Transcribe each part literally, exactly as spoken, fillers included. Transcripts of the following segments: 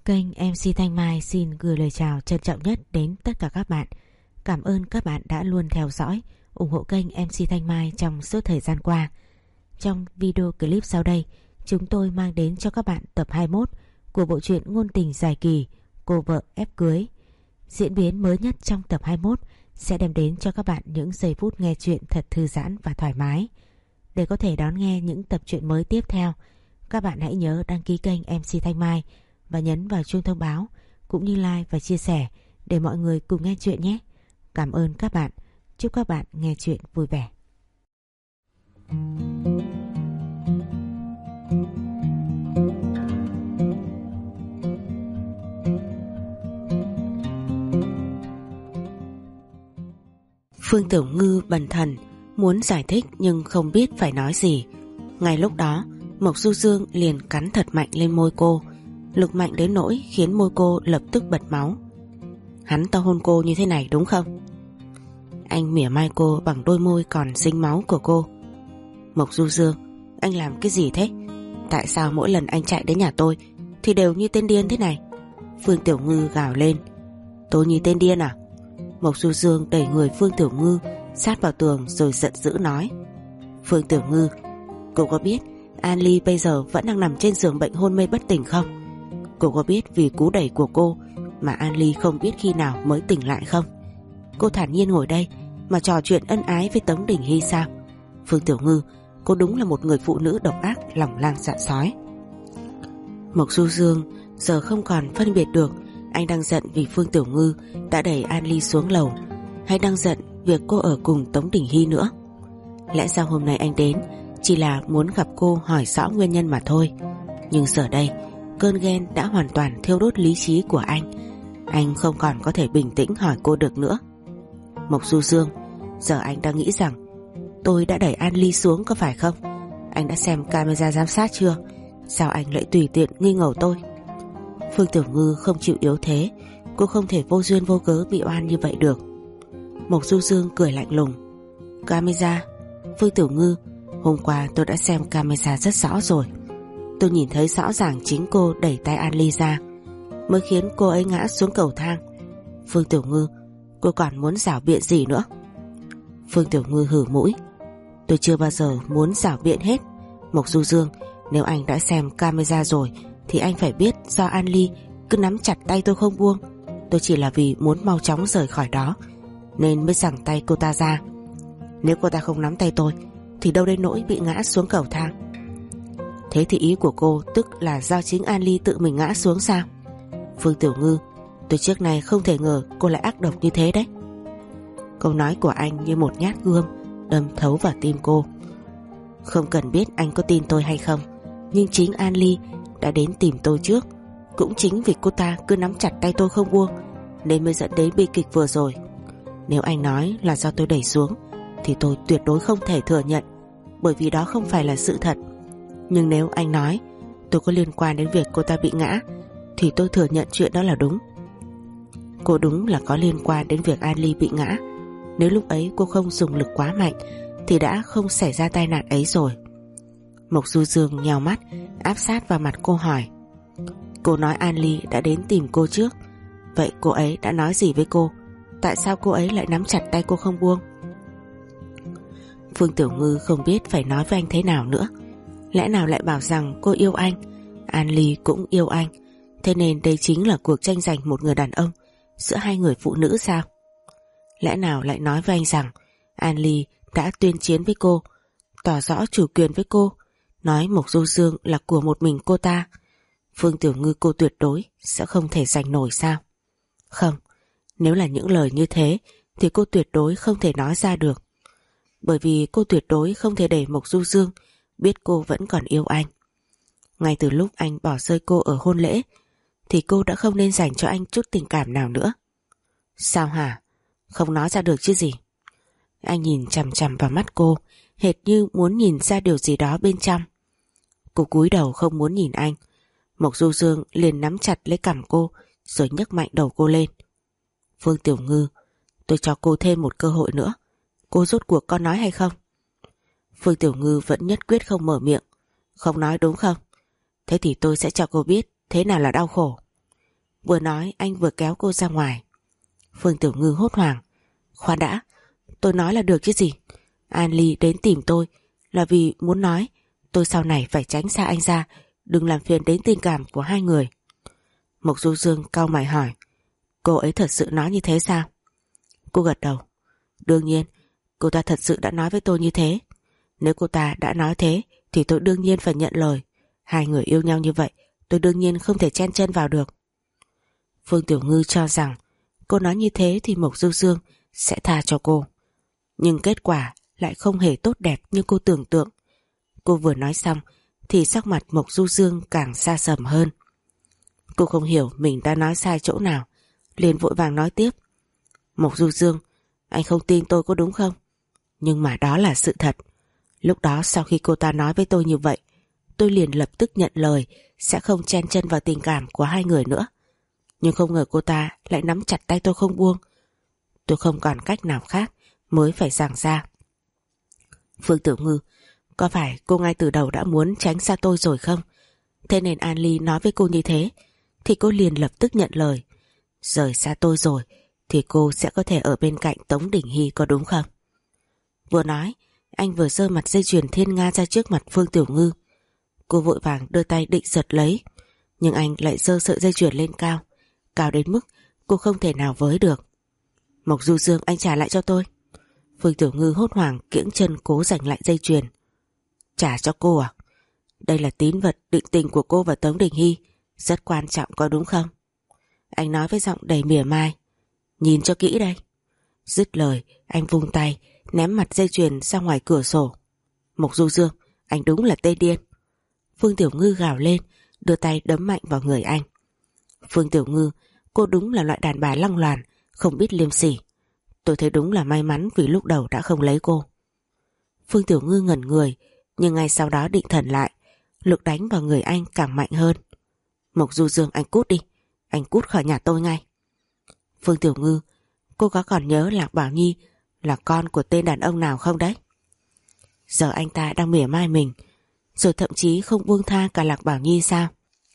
Kênh em xê Thanh Mai xin gửi lời chào trân trọng nhất đến tất cả các bạn. Cảm ơn các bạn đã luôn theo dõi, ủng hộ kênh em xê Thanh Mai trong suốt thời gian qua. Trong video clip sau đây, chúng tôi mang đến cho các bạn tập hai mươi mốt của bộ truyện ngôn tình dài kỳ Cô vợ ép cưới. Diễn biến mới nhất trong tập hai mươi mốt sẽ đem đến cho các bạn những giây phút nghe chuyện thật thư giãn và thoải mái. Để có thể đón nghe những tập truyện mới tiếp theo, các bạn hãy nhớ đăng ký kênh em xê Thanh Mai và nhấn vào chuông thông báo cũng như like và chia sẻ để mọi người cùng nghe chuyện nhé. Cảm ơn các bạn. Chúc các bạn nghe chuyện vui vẻ. Phương Tiểu Ngư bần thần muốn giải thích nhưng không biết phải nói gì. Ngay lúc đó Mộc Du Dương liền cắn thật mạnh lên môi cô, lực mạnh đến nỗi khiến môi cô lập tức bật máu. Hắn ta hôn cô như thế này đúng không? Anh mỉa mai cô bằng đôi môi còn dính máu của cô. Mộc Du Dương, anh làm cái gì thế? Tại sao mỗi lần anh chạy đến nhà tôi thì đều như tên điên thế này? Phương Tiểu Ngư gào lên. Tôi như tên điên à? Mộc Du Dương đẩy người Phương Tiểu Ngư sát vào tường rồi giận dữ nói. Phương Tiểu Ngư, cô có biết An Ly bây giờ vẫn đang nằm trên giường bệnh hôn mê bất tỉnh không? Cô có biết vì cú đẩy của cô mà An Ly không biết khi nào mới tỉnh lại không? Cô thản nhiên ngồi đây mà trò chuyện ân ái với Tống Đình Hy sao? Phương Tiểu Ngư, cô đúng là một người phụ nữ độc ác, lòng lang dạ sói. Mộc Du Dương giờ không còn phân biệt được anh đang giận vì Phương Tiểu Ngư đã đẩy An Ly xuống lầu, hay đang giận việc cô ở cùng Tống Đình Hy nữa. Lẽ ra hôm nay anh đến chỉ là muốn gặp cô hỏi rõ nguyên nhân mà thôi. Nhưng giờ đây cơn ghen đã hoàn toàn thiêu đốt lý trí của anh. Anh không còn có thể bình tĩnh hỏi cô được nữa. Mộc Du Dương, giờ anh đang nghĩ rằng tôi đã đẩy An Ly xuống có phải không? Anh đã xem camera giám sát chưa? Sao anh lại tùy tiện nghi ngờ tôi? Phương Tiểu Ngư không chịu yếu thế, cô không thể vô duyên vô cớ bị oan như vậy được. Mộc Du Dương cười lạnh lùng. Camera? Phương Tiểu Ngư, hôm qua tôi đã xem camera rất rõ rồi. Tôi nhìn thấy rõ ràng chính cô đẩy tay An Ly ra mới khiến cô ấy ngã xuống cầu thang. Phương Tiểu Ngư, cô còn muốn giảo biện gì nữa? Phương Tiểu Ngư hử mũi. Tôi chưa bao giờ muốn giảo biện hết. Mộc Du Dương, nếu anh đã xem camera rồi thì anh phải biết do An Ly cứ nắm chặt tay tôi không buông. Tôi chỉ là vì muốn mau chóng rời khỏi đó nên mới giằng tay cô ta ra. Nếu cô ta không nắm tay tôi thì đâu đến nỗi bị ngã xuống cầu thang. Thế thì ý của cô tức là do chính An Ly tự mình ngã xuống sao? Phương Tiểu Ngư, tôi trước này không thể ngờ cô lại ác độc như thế đấy. Câu nói của anh như một nhát gươm đâm thấu vào tim cô. Không cần biết anh có tin tôi hay không, nhưng chính An Ly đã đến tìm tôi trước. Cũng chính vì cô ta cứ nắm chặt tay tôi không buông nên mới dẫn đến bi kịch vừa rồi. Nếu anh nói là do tôi đẩy xuống thì tôi tuyệt đối không thể thừa nhận, bởi vì đó không phải là sự thật. Nhưng nếu anh nói tôi có liên quan đến việc cô ta bị ngã thì tôi thừa nhận chuyện đó là đúng. Cô đúng là có liên quan đến việc An Ly bị ngã. Nếu lúc ấy cô không dùng lực quá mạnh thì đã không xảy ra tai nạn ấy rồi. Mộc Du Dương nheo mắt áp sát vào mặt cô hỏi. Cô nói An Ly đã đến tìm cô trước. Vậy cô ấy đã nói gì với cô? Tại sao cô ấy lại nắm chặt tay cô không buông? Phương Tiểu Ngư không biết phải nói với anh thế nào nữa. Lẽ nào lại bảo rằng cô yêu anh, An Ly cũng yêu anh, thế nên đây chính là cuộc tranh giành một người đàn ông giữa hai người phụ nữ sao? Lẽ nào lại nói với anh rằng An Ly đã tuyên chiến với cô, tỏ rõ chủ quyền với cô, nói Mộc Du Dương là của một mình cô ta? Phương Tiểu Ngư, cô tuyệt đối sẽ không thể giành nổi sao? Không, nếu là những lời như thế thì cô tuyệt đối không thể nói ra được. Bởi vì cô tuyệt đối không thể để Mộc Du Dương biết cô vẫn còn yêu anh. Ngay từ lúc anh bỏ rơi cô ở hôn lễ thì cô đã không nên dành cho anh chút tình cảm nào nữa. Sao hả? Không nói ra được chứ gì? Anh nhìn chằm chằm vào mắt cô, hệt như muốn nhìn ra điều gì đó bên trong. Cô cúi đầu không muốn nhìn anh. Mộc Du Dương liền nắm chặt lấy cằm cô rồi nhấc mạnh đầu cô lên. Phương Tiểu Ngư, tôi cho cô thêm một cơ hội nữa. Cô rốt cuộc có nói hay không? Phương Tiểu Ngư vẫn nhất quyết không mở miệng. Không nói đúng không? Thế thì tôi sẽ cho cô biết thế nào là đau khổ. Vừa nói anh vừa kéo cô ra ngoài. Phương Tiểu Ngư hốt hoảng. Khoan đã, tôi nói là được chứ gì. An Ly đến tìm tôi là vì muốn nói tôi sau này phải tránh xa anh ra, đừng làm phiền đến tình cảm của hai người. Mộc Du Dương cau mày hỏi, cô ấy thật sự nói như thế sao? Cô gật đầu. Đương nhiên, cô ta thật sự đã nói với tôi như thế. Nếu cô ta đã nói thế thì tôi đương nhiên phải nhận lời. Hai người yêu nhau như vậy, tôi đương nhiên không thể chen chân vào được. Phương Tiểu Ngư cho rằng cô nói như thế thì Mộc Du Dương sẽ tha cho cô. Nhưng kết quả lại không hề tốt đẹp như cô tưởng tượng. Cô vừa nói xong thì sắc mặt Mộc Du Dương càng xa sầm hơn. Cô không hiểu mình đã nói sai chỗ nào, liền vội vàng nói tiếp. Mộc Du Dương, anh không tin tôi có đúng không? Nhưng mà đó là sự thật. Lúc đó sau khi cô ta nói với tôi như vậy, tôi liền lập tức nhận lời sẽ không chen chân vào tình cảm của hai người nữa. Nhưng không ngờ cô ta lại nắm chặt tay tôi không buông. Tôi không còn cách nào khác mới phải giằng ra. Phương Tiểu Ngư, có phải cô ngay từ đầu đã muốn tránh xa tôi rồi không? Thế nên An Ly nói với cô như thế thì cô liền lập tức nhận lời. Rời xa tôi rồi thì cô sẽ có thể ở bên cạnh Tống Đình Hy, có đúng không? Vừa nói, anh vừa giơ mặt dây chuyền thiên nga ra trước mặt Phương Tiểu Ngư. Cô vội vàng đưa tay định giật lấy, nhưng anh lại giơ sợi dây chuyền lên cao, cao đến mức cô không thể nào với được. Mộc Du Dương, anh trả lại cho tôi. Phương Tiểu Ngư hốt hoảng kiễng chân cố giành lại dây chuyền. Trả cho cô à? Đây là tín vật định tình của cô và Tống Đình Hy, rất quan trọng có đúng không? Anh nói với giọng đầy mỉa mai. Nhìn cho kỹ đây. Dứt lời, anh vung tay ném mặt dây chuyền ra ngoài cửa sổ. Mộc Du Dương, anh đúng là tên điên. Phương Tiểu Ngư gào lên, đưa tay đấm mạnh vào người anh. Phương Tiểu Ngư, cô đúng là loại đàn bà lăng loàn, không biết liêm sỉ. Tôi thấy đúng là may mắn vì lúc đầu đã không lấy cô. Phương Tiểu Ngư ngẩn người, nhưng ngay sau đó định thần lại, lực đánh vào người anh càng mạnh hơn. Mộc Du Dương, anh cút đi, anh cút khỏi nhà tôi ngay. Phương Tiểu Ngư, cô có còn nhớ Lạc Bảo Nhi là con của tên đàn ông nào không đấy? Giờ anh ta đang mỉa mai mình, rồi thậm chí không buông tha cả Lạc Bảo Nhi sao?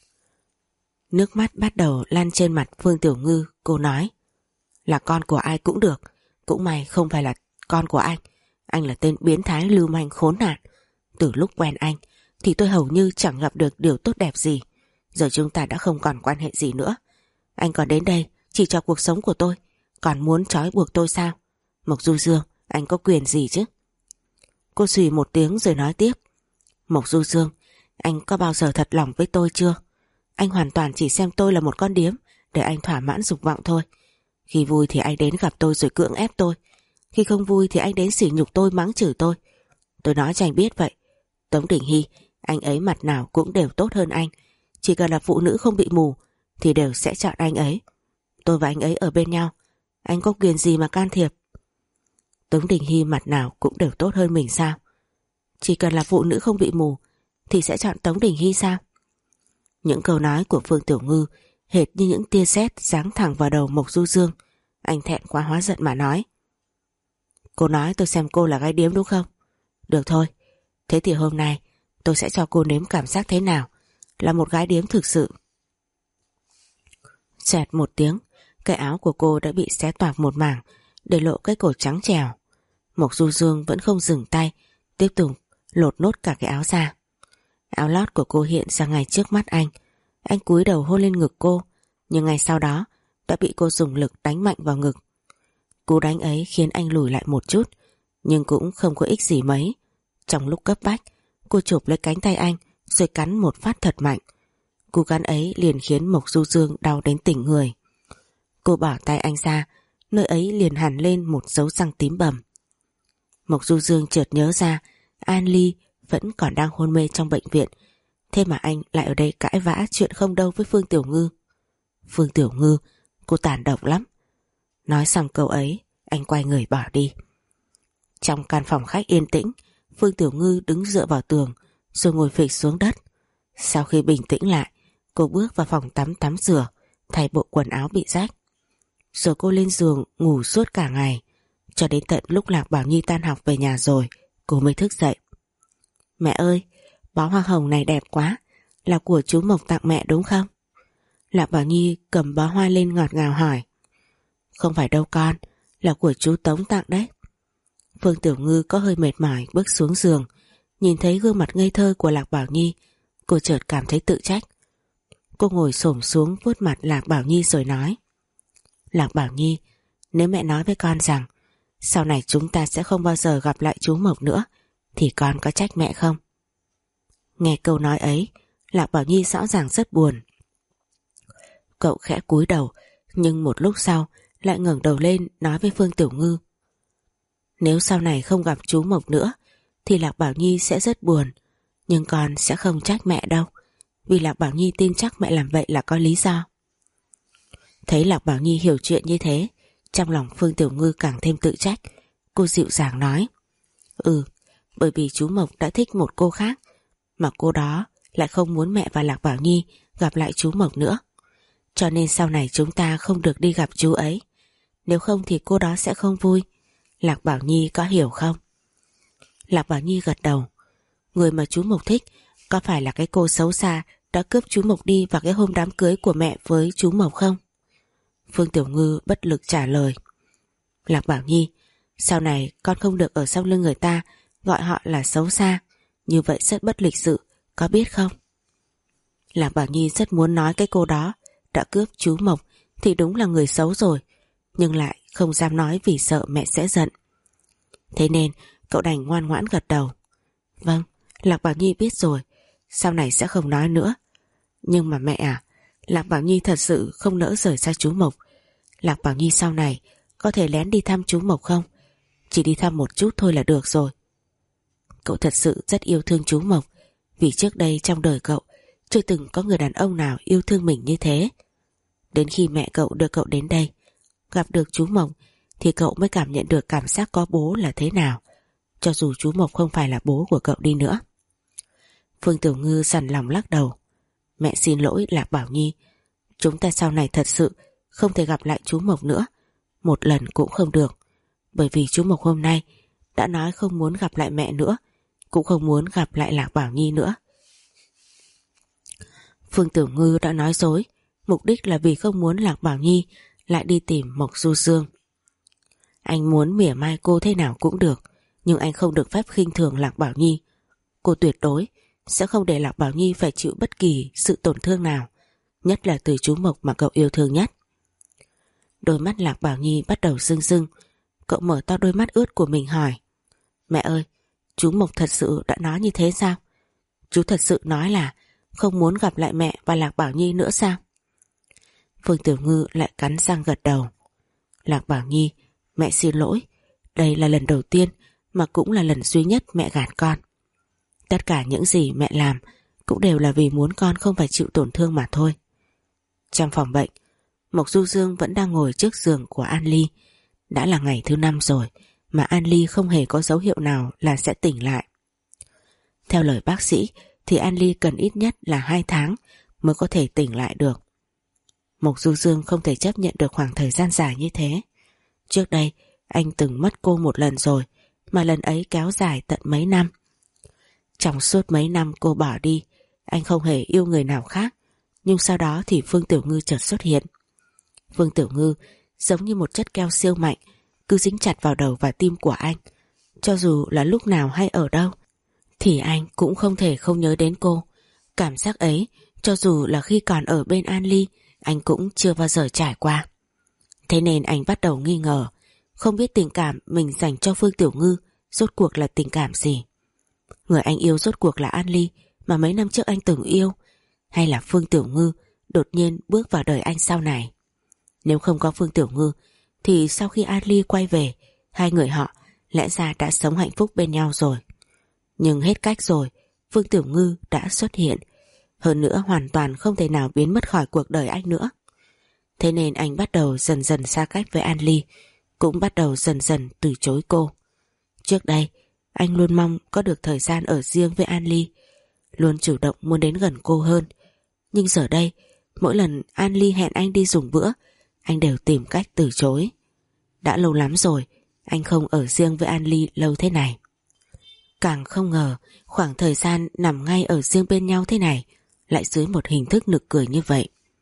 Nước mắt bắt đầu lan trên mặt Phương Tiểu Ngư. Cô nói, là con của ai cũng được, cũng may không phải là con của anh. Anh là tên biến thái lưu manh khốn nạn. Từ lúc quen anh thì tôi hầu như chẳng gặp được điều tốt đẹp gì. Giờ chúng ta đã không còn quan hệ gì nữa. Anh còn đến đây chỉ cho cuộc sống của tôi, còn muốn trói buộc tôi sao? Mộc Du Dương, anh có quyền gì chứ? Cô xùy một tiếng rồi nói tiếp. Mộc Du Dương, anh có bao giờ thật lòng với tôi chưa? Anh hoàn toàn chỉ xem tôi là một con điếm để anh thỏa mãn dục vọng thôi. Khi vui thì anh đến gặp tôi rồi cưỡng ép tôi, khi không vui thì anh đến sỉ nhục tôi, mắng chửi tôi. Tôi nói cho anh biết vậy. Tống Đình Hy, anh ấy mặt nào cũng đều tốt hơn anh. Chỉ cần là phụ nữ không bị mù thì đều sẽ chọn anh ấy. Tôi và anh ấy ở bên nhau, anh có quyền gì mà can thiệp? Tống Đình Hy mặt nào cũng đều tốt hơn mình sao? Chỉ cần là phụ nữ không bị mù thì sẽ chọn Tống Đình Hy sao? Những câu nói của Phương Tiểu Ngư hệt như những tia sét giáng thẳng vào đầu Mộc Du Dương. Anh thẹn quá hóa giận mà nói. Cô nói tôi xem cô là gái điếm đúng không? Được thôi, thế thì hôm nay tôi sẽ cho cô nếm cảm giác thế nào là một gái điếm thực sự. Xẹt một tiếng, cái áo của cô đã bị xé toạc một mảng, để lộ cái cổ trắng trẻo. Mộc Du Dương vẫn không dừng tay, tiếp tục lột nốt cả cái áo ra. Áo lót của cô hiện ra ngay trước mắt anh. Anh cúi đầu hôn lên ngực cô, nhưng ngay sau đó đã bị cô dùng lực đánh mạnh vào ngực. Cú đánh ấy khiến anh lùi lại một chút, nhưng cũng không có ích gì mấy. Trong lúc cấp bách, cô chụp lấy cánh tay anh rồi cắn một phát thật mạnh. Cú cắn ấy liền khiến Mộc Du Dương đau đến tỉnh người. Cô bỏ tay anh ra, nơi ấy liền hằn lên một dấu răng tím bầm. Mộc Du Dương chợt nhớ ra An Ly vẫn còn đang hôn mê trong bệnh viện, thế mà anh lại ở đây cãi vã chuyện không đâu với Phương Tiểu Ngư. Phương Tiểu Ngư, cô tàn độc lắm. Nói xong câu ấy, anh quay người bỏ đi. Trong căn phòng khách yên tĩnh, Phương Tiểu Ngư đứng dựa vào tường rồi ngồi phịch xuống đất. Sau khi bình tĩnh lại, cô bước vào phòng tắm tắm rửa, thay bộ quần áo bị rách. Rồi cô lên giường ngủ suốt cả ngày, cho đến tận lúc Lạc Bảo Nhi tan học về nhà rồi, cô mới thức dậy. Mẹ ơi, bó hoa hồng này đẹp quá, là của chú Mộc tặng mẹ đúng không? Lạc Bảo Nhi cầm bó hoa lên ngọt ngào hỏi. Không phải đâu con, là của chú Tống tặng đấy. Phương Tiểu Ngư có hơi mệt mỏi bước xuống giường, nhìn thấy gương mặt ngây thơ của Lạc Bảo Nhi, cô chợt cảm thấy tự trách. Cô ngồi xổm xuống vuốt mặt Lạc Bảo Nhi rồi nói. Lạc Bảo Nhi, nếu mẹ nói với con rằng sau này chúng ta sẽ không bao giờ gặp lại chú Mộc nữa, thì con có trách mẹ không? Nghe câu nói ấy, Lạc Bảo Nhi rõ ràng rất buồn. Cậu khẽ cúi đầu, nhưng một lúc sau lại ngẩng đầu lên nói với Phương Tiểu Ngư. Nếu sau này không gặp chú Mộc nữa thì Lạc Bảo Nhi sẽ rất buồn, nhưng con sẽ không trách mẹ đâu, vì Lạc Bảo Nhi tin chắc mẹ làm vậy là có lý do. Thấy Lạc Bảo Nhi hiểu chuyện như thế, trong lòng Phương Tiểu Ngư càng thêm tự trách. Cô dịu dàng nói. Ừ, bởi vì chú Mộc đã thích một cô khác, mà cô đó lại không muốn mẹ và Lạc Bảo Nhi gặp lại chú Mộc nữa. Cho nên sau này chúng ta không được đi gặp chú ấy, nếu không thì cô đó sẽ không vui. Lạc Bảo Nhi có hiểu không? Lạc Bảo Nhi gật đầu. Người mà chú Mộc thích có phải là cái cô xấu xa đã cướp chú Mộc đi vào cái hôm đám cưới của mẹ với chú Mộc không? Phương Tiểu Ngư bất lực trả lời. Lạc Bảo Nhi, sau này con không được ở sau lưng người ta gọi họ là xấu xa, như vậy rất bất lịch sự, có biết không? Lạc Bảo Nhi rất muốn nói cái cô đó đã cướp chú Mộc thì đúng là người xấu rồi, nhưng lại không dám nói vì sợ mẹ sẽ giận. Thế nên cậu đành ngoan ngoãn gật đầu. Vâng, Lạc Bảo Nhi biết rồi, sau này sẽ không nói nữa. Nhưng mà mẹ à, Lạc Bảo Nhi thật sự không nỡ rời xa chú Mộc. Lạc Bảo Nhi sau này có thể lén đi thăm chú Mộc không? Chỉ đi thăm một chút thôi là được rồi. Cậu thật sự rất yêu thương chú Mộc, vì trước đây trong đời cậu chưa từng có người đàn ông nào yêu thương mình như thế. Đến khi mẹ cậu đưa cậu đến đây, gặp được chú Mộc, thì cậu mới cảm nhận được cảm giác có bố là thế nào, cho dù chú Mộc không phải là bố của cậu đi nữa. Phương Tiểu Ngư dằn lòng lắc đầu. Mẹ xin lỗi Lạc Bảo Nhi, chúng ta sau này thật sự không thể gặp lại chú Mộc nữa, một lần cũng không được, bởi vì chú Mộc hôm nay đã nói không muốn gặp lại mẹ nữa, cũng không muốn gặp lại Lạc Bảo Nhi nữa. Phương Tiểu Ngư đã nói dối, mục đích là vì không muốn Lạc Bảo Nhi lại đi tìm Mộc Du Dương. Anh muốn mỉa mai cô thế nào cũng được, nhưng anh không được phép khinh thường Lạc Bảo Nhi. Cô tuyệt đối sẽ không để Lạc Bảo Nhi phải chịu bất kỳ sự tổn thương nào, nhất là từ chú Mộc mà cậu yêu thương nhất. Đôi mắt Lạc Bảo Nhi bắt đầu rưng rưng. Cậu mở to đôi mắt ướt của mình hỏi. Mẹ ơi, chú Mộc thật sự đã nói như thế sao? Chú thật sự nói là không muốn gặp lại mẹ và Lạc Bảo Nhi nữa sao? Phương Tiểu Ngư lại cắn răng gật đầu. Lạc Bảo Nhi, mẹ xin lỗi, đây là lần đầu tiên mà cũng là lần duy nhất mẹ gạt con. Tất cả những gì mẹ làm cũng đều là vì muốn con không phải chịu tổn thương mà thôi. Trong phòng bệnh, Mộc Du Dương vẫn đang ngồi trước giường của An Ly. Đã là ngày thứ năm rồi mà An Ly không hề có dấu hiệu nào là sẽ tỉnh lại. Theo lời bác sĩ thì An Ly cần ít nhất là hai tháng mới có thể tỉnh lại được. Mộc Du Dương không thể chấp nhận được khoảng thời gian dài như thế. Trước đây anh từng mất cô một lần rồi, mà lần ấy kéo dài tận mấy năm. Trong suốt mấy năm cô bỏ đi, anh không hề yêu người nào khác, nhưng sau đó thì Phương Tiểu Ngư chợt xuất hiện. Phương Tiểu Ngư giống như một chất keo siêu mạnh, cứ dính chặt vào đầu và tim của anh. Cho dù là lúc nào hay ở đâu thì anh cũng không thể không nhớ đến cô. Cảm giác ấy, cho dù là khi còn ở bên An Ly, anh cũng chưa bao giờ trải qua. Thế nên anh bắt đầu nghi ngờ, không biết tình cảm mình dành cho Phương Tiểu Ngư rốt cuộc là tình cảm gì. Người anh yêu rốt cuộc là An Ly mà mấy năm trước anh từng yêu, hay là Phương Tiểu Ngư đột nhiên bước vào đời anh sau này. Nếu không có Phương Tiểu Ngư thì sau khi An Ly quay về, hai người họ lẽ ra đã sống hạnh phúc bên nhau rồi. Nhưng hết cách rồi, Phương Tiểu Ngư đã xuất hiện, hơn nữa hoàn toàn không thể nào biến mất khỏi cuộc đời anh nữa. Thế nên anh bắt đầu dần dần xa cách với An Ly, cũng bắt đầu dần dần từ chối cô. Trước đây anh luôn mong có được thời gian ở riêng với An Ly, luôn chủ động muốn đến gần cô hơn. Nhưng giờ đây, mỗi lần An Ly hẹn anh đi dùng bữa, anh đều tìm cách từ chối. Đã lâu lắm rồi anh không ở riêng với An Ly lâu thế này. Càng không ngờ khoảng thời gian nằm ngay ở riêng bên nhau thế này lại dưới một hình thức nực cười như vậy.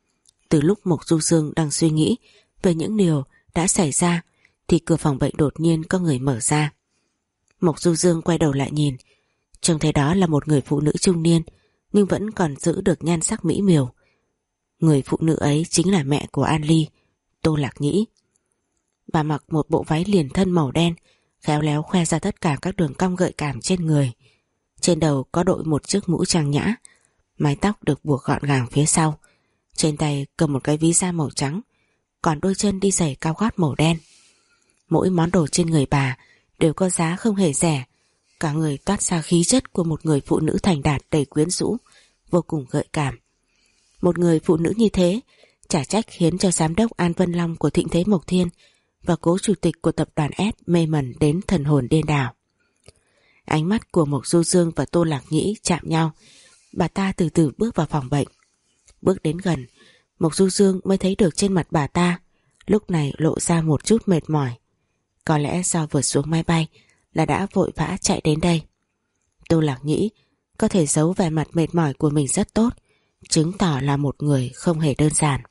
Từ lúc Mộc Du Dương đang suy nghĩ về những điều đã xảy ra thì cửa phòng bệnh đột nhiên có người mở ra. Mộc Du Dương quay đầu lại nhìn, trông thấy đó là một người phụ nữ trung niên nhưng vẫn còn giữ được nhan sắc mỹ miều. Người phụ nữ ấy chính là mẹ của An Ly, Tô Lạc Nhĩ. Bà mặc một bộ váy liền thân màu đen, khéo léo khoe ra tất cả các đường cong gợi cảm trên người. Trên đầu có đội một chiếc mũ trang nhã, mái tóc được buộc gọn gàng phía sau. Trên tay cầm một cái ví da màu trắng, còn đôi chân đi giày cao gót màu đen. Mỗi món đồ trên người bà đều có giá không hề rẻ. Cả người toát ra khí chất của một người phụ nữ thành đạt đầy quyến rũ, vô cùng gợi cảm. Một người phụ nữ như thế chả trách khiến cho giám đốc An Vân Long của Thịnh Thế Mộc Thiên và cố chủ tịch của tập đoàn S mê mẩn đến thần hồn điên đảo. Ánh mắt của Mộc Du Dương và Tô Lạc Nhĩ chạm nhau. Bà ta từ từ bước vào phòng bệnh. Bước đến gần, Mộc Du Dương mới thấy được trên mặt bà ta lúc này lộ ra một chút mệt mỏi. Có lẽ do vừa xuống máy bay là đã vội vã chạy đến đây. Tô Lạc Nhĩ có thể giấu vẻ mặt mệt mỏi của mình rất tốt, chứng tỏ là một người không hề đơn giản.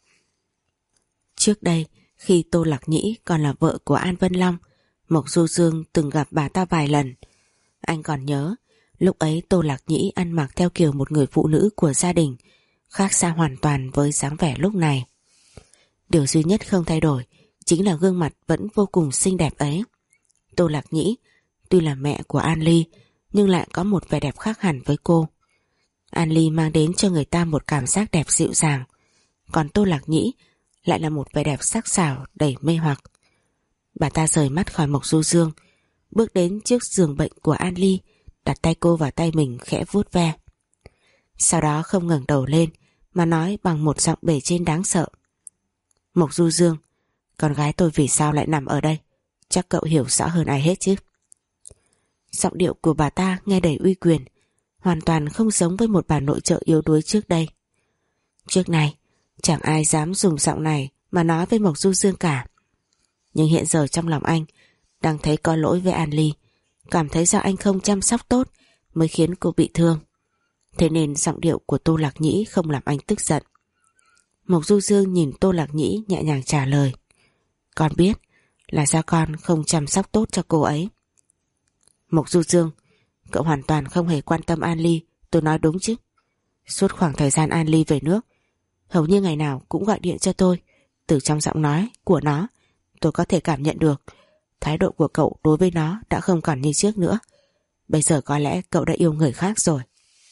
Trước đây, khi Tô Lạc Nhĩ còn là vợ của An Vân Long, Mộc Du Dương từng gặp bà ta vài lần. Anh còn nhớ, lúc ấy Tô Lạc Nhĩ ăn mặc theo kiểu một người phụ nữ của gia đình, khác xa hoàn toàn với dáng vẻ lúc này. Điều duy nhất không thay đổi chính là gương mặt vẫn vô cùng xinh đẹp ấy. Tô Lạc Nhĩ tuy là mẹ của An Ly nhưng lại có một vẻ đẹp khác hẳn với cô. An Ly mang đến cho người ta một cảm giác đẹp dịu dàng, còn Tô Lạc Nhĩ lại là một vẻ đẹp sắc sảo đầy mê hoặc. Bà ta rời mắt khỏi Mộc Du Dương, bước đến trước giường bệnh của An Ly, đặt tay cô vào tay mình khẽ vuốt ve. Sau đó không ngẩng đầu lên mà nói bằng một giọng bề trên đáng sợ: Mộc Du Dương, con gái tôi vì sao lại nằm ở đây? Chắc cậu hiểu rõ hơn ai hết chứ. Giọng điệu của bà ta nghe đầy uy quyền, hoàn toàn không giống với một bà nội trợ yếu đuối trước đây. Trước này chẳng ai dám dùng giọng này mà nói với Mộc Du Dương cả. Nhưng hiện giờ trong lòng anh đang thấy có lỗi với An Ly, cảm thấy do anh không chăm sóc tốt mới khiến cô bị thương. Thế nên giọng điệu của Tô Lạc Nhĩ không làm anh tức giận. Mộc Du Dương nhìn Tô Lạc Nhĩ nhẹ nhàng trả lời: Con biết là do con không chăm sóc tốt cho cô ấy. Mộc Du Dương, cậu hoàn toàn không hề quan tâm An Ly, tôi nói đúng chứ? Suốt khoảng thời gian An Ly về nước, hầu như ngày nào cũng gọi điện cho tôi. Từ trong giọng nói của nó, tôi có thể cảm nhận được thái độ của cậu đối với nó đã không còn như trước nữa. Bây giờ có lẽ cậu đã yêu người khác rồi.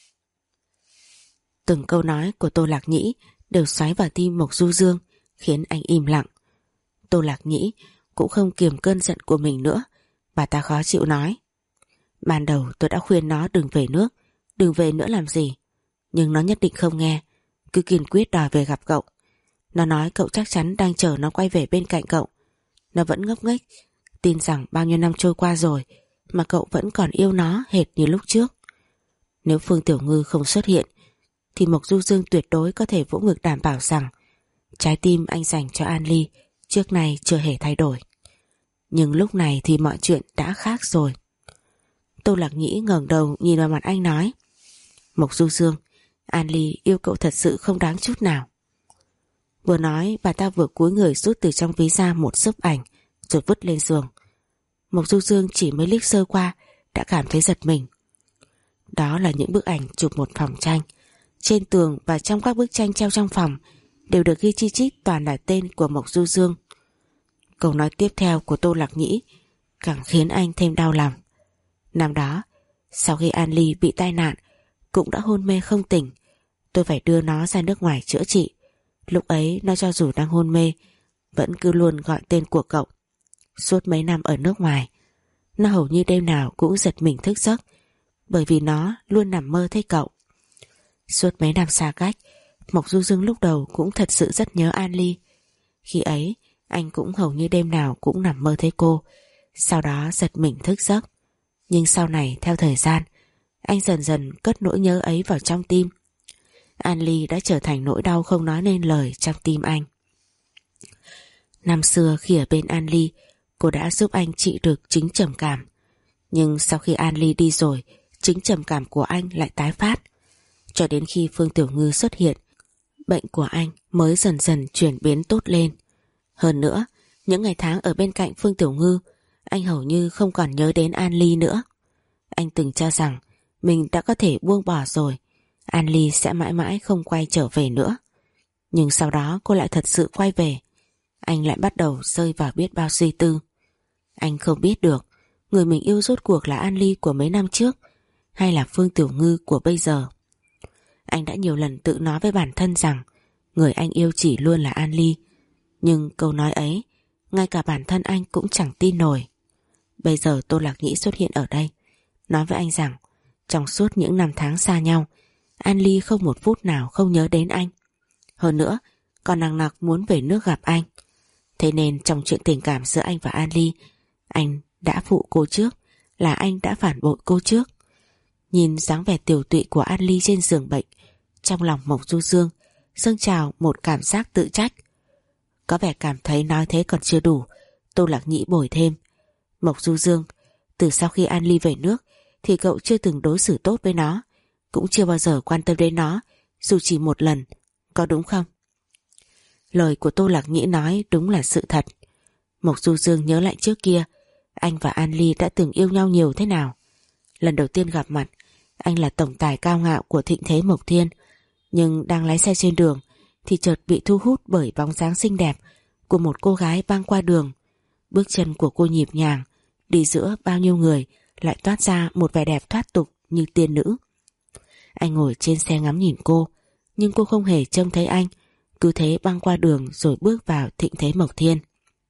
Từng câu nói của Tô Lạc Nhĩ đều xoáy vào tim Mộc Du Dương, khiến anh im lặng. Tô Lạc Nhĩ cũng không kiềm cơn giận của mình nữa. Bà ta khó chịu nói: Ban đầu tôi đã khuyên nó đừng về nước, đừng về nữa làm gì, nhưng nó nhất định không nghe, cứ kiên quyết đòi về gặp cậu. Nó nói cậu chắc chắn đang chờ nó quay về bên cạnh cậu. Nó vẫn ngốc nghếch, tin rằng bao nhiêu năm trôi qua rồi mà cậu vẫn còn yêu nó hệt như lúc trước. Nếu Phương Tiểu Ngư không xuất hiện thì Mộc Du Dương tuyệt đối có thể vỗ ngực đảm bảo rằng trái tim anh dành cho An Ly trước nay chưa hề thay đổi. Nhưng lúc này thì mọi chuyện đã khác rồi. Tô Lạc Nhĩ ngẩng đầu nhìn vào mặt anh nói: Mộc Du Dương, An Ly yêu cậu thật sự không đáng chút nào. Vừa nói bà ta vừa cúi người rút từ trong ví ra một xấp ảnh rồi vứt lên giường. Mộc Du Dương chỉ mới liếc sơ qua đã cảm thấy giật mình. Đó là những bức ảnh chụp một phòng tranh. Trên tường và trong các bức tranh treo trong phòng đều được ghi chi chít toàn là tên của Mộc Du Dương. Câu nói tiếp theo của Tô Lạc Nhĩ càng khiến anh thêm đau lòng. Năm đó, sau khi An Ly bị tai nạn, cũng đã hôn mê không tỉnh, tôi phải đưa nó ra nước ngoài chữa trị. Lúc ấy nó cho dù đang hôn mê vẫn cứ luôn gọi tên của cậu. Suốt mấy năm ở nước ngoài, nó hầu như đêm nào cũng giật mình thức giấc, bởi vì nó luôn nằm mơ thấy cậu. Suốt mấy năm xa cách, Mộc Du Dương lúc đầu cũng thật sự rất nhớ An Ly. Khi ấy anh cũng hầu như đêm nào cũng nằm mơ thấy cô, sau đó giật mình thức giấc. Nhưng sau này theo thời gian, anh dần dần cất nỗi nhớ ấy vào trong tim. An Ly đã trở thành nỗi đau không nói nên lời trong tim anh. Năm xưa khi ở bên An Ly, cô đã giúp anh trị được chứng trầm cảm. Nhưng sau khi An Ly đi rồi, chứng trầm cảm của anh lại tái phát. Cho đến khi Phương Tiểu Ngư xuất hiện, bệnh của anh mới dần dần chuyển biến tốt lên. Hơn nữa, những ngày tháng ở bên cạnh Phương Tiểu Ngư, anh hầu như không còn nhớ đến An Ly nữa. Anh từng cho rằng mình đã có thể buông bỏ rồi, An Ly sẽ mãi mãi không quay trở về nữa. Nhưng sau đó cô lại thật sự quay về. Anh lại bắt đầu rơi vào biết bao suy tư. Anh không biết được người mình yêu rốt cuộc là An Ly của mấy năm trước hay là Phương Tiểu Ngư của bây giờ. Anh đã nhiều lần tự nói với bản thân rằng người anh yêu chỉ luôn là An Ly, nhưng câu nói ấy ngay cả bản thân anh cũng chẳng tin nổi. Bây giờ Tô Lạc Nhĩ xuất hiện ở đây, nói với anh rằng trong suốt những năm tháng xa nhau, An Ly không một phút nào không nhớ đến anh. Hơn nữa còn nằng nặc muốn về nước gặp anh. Thế nên trong chuyện tình cảm giữa anh và An Ly, anh đã phụ cô trước, là anh đã phản bội cô trước. Nhìn dáng vẻ tiều tụy của An Ly trên giường bệnh, trong lòng Mộc Du Dương dâng trào một cảm giác tự trách. Có vẻ cảm thấy nói thế còn chưa đủ, Tô Lạc Nhĩ bồi thêm: Mộc Du Dương, từ sau khi An Ly về nước thì cậu chưa từng đối xử tốt với nó, cũng chưa bao giờ quan tâm đến nó, dù chỉ một lần, có đúng không? Lời của Tô Lạc Nhĩ nói đúng là sự thật. Mộc Du Dương nhớ lại trước kia anh và An Ly đã từng yêu nhau nhiều thế nào. Lần đầu tiên gặp mặt, anh là tổng tài cao ngạo của thịnh thế Mộc Thiên, nhưng đang lái xe trên đường thì chợt bị thu hút bởi bóng dáng xinh đẹp của một cô gái băng qua đường. Bước chân của cô nhịp nhàng, đi giữa bao nhiêu người lại toát ra một vẻ đẹp thoát tục như tiên nữ. Anh ngồi trên xe ngắm nhìn cô, nhưng cô không hề trông thấy anh, cứ thế băng qua đường rồi bước vào thịnh thế Mộc Thiên.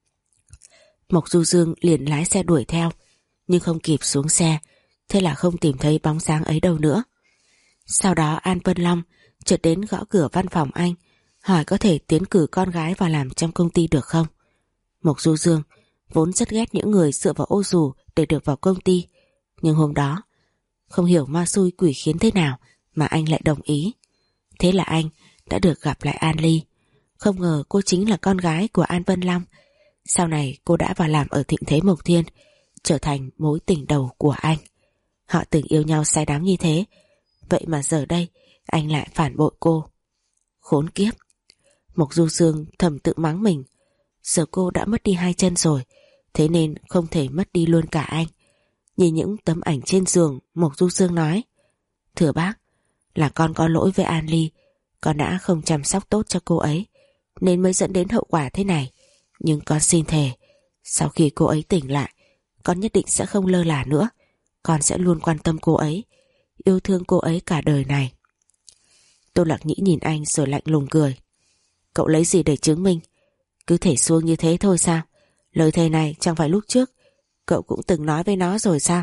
Mộc Du Dương liền lái xe đuổi theo, nhưng không kịp xuống xe, thế là không tìm thấy bóng dáng ấy đâu nữa. Sau đó An Vân Long chợt đến gõ cửa văn phòng anh, hỏi có thể tiến cử con gái vào làm trong công ty được không. Mộc Du Dương vốn rất ghét những người dựa vào ô dù để được vào công ty, nhưng hôm đó không hiểu ma xui quỷ khiến thế nào mà anh lại đồng ý. Thế là anh đã được gặp lại An Ly. Không ngờ cô chính là con gái của An Vân Long. Sau này cô đã vào làm ở thịnh thế Mộc Thiên, trở thành mối tình đầu của anh. Họ từng yêu nhau say đắm như thế, vậy mà giờ đây anh lại phản bội cô. Khốn kiếp! Mộc Du Dương thầm tự mắng mình. Giờ cô đã mất đi hai chân rồi, thế nên không thể mất đi luôn cả anh. Nhìn những tấm ảnh trên giường, Mộc Du Dương nói: Thưa bác, là con có lỗi với An Ly, con đã không chăm sóc tốt cho cô ấy nên mới dẫn đến hậu quả thế này. Nhưng con xin thề, sau khi cô ấy tỉnh lại, con nhất định sẽ không lơ là nữa. Con sẽ luôn quan tâm cô ấy, yêu thương cô ấy cả đời này. Tô Lạc Nhĩ nhìn anh rồi lạnh lùng cười. Cậu lấy gì để chứng minh? Cứ thể xuông như thế thôi sao? Lời thề này chẳng phải lúc trước cậu cũng từng nói với nó rồi sao?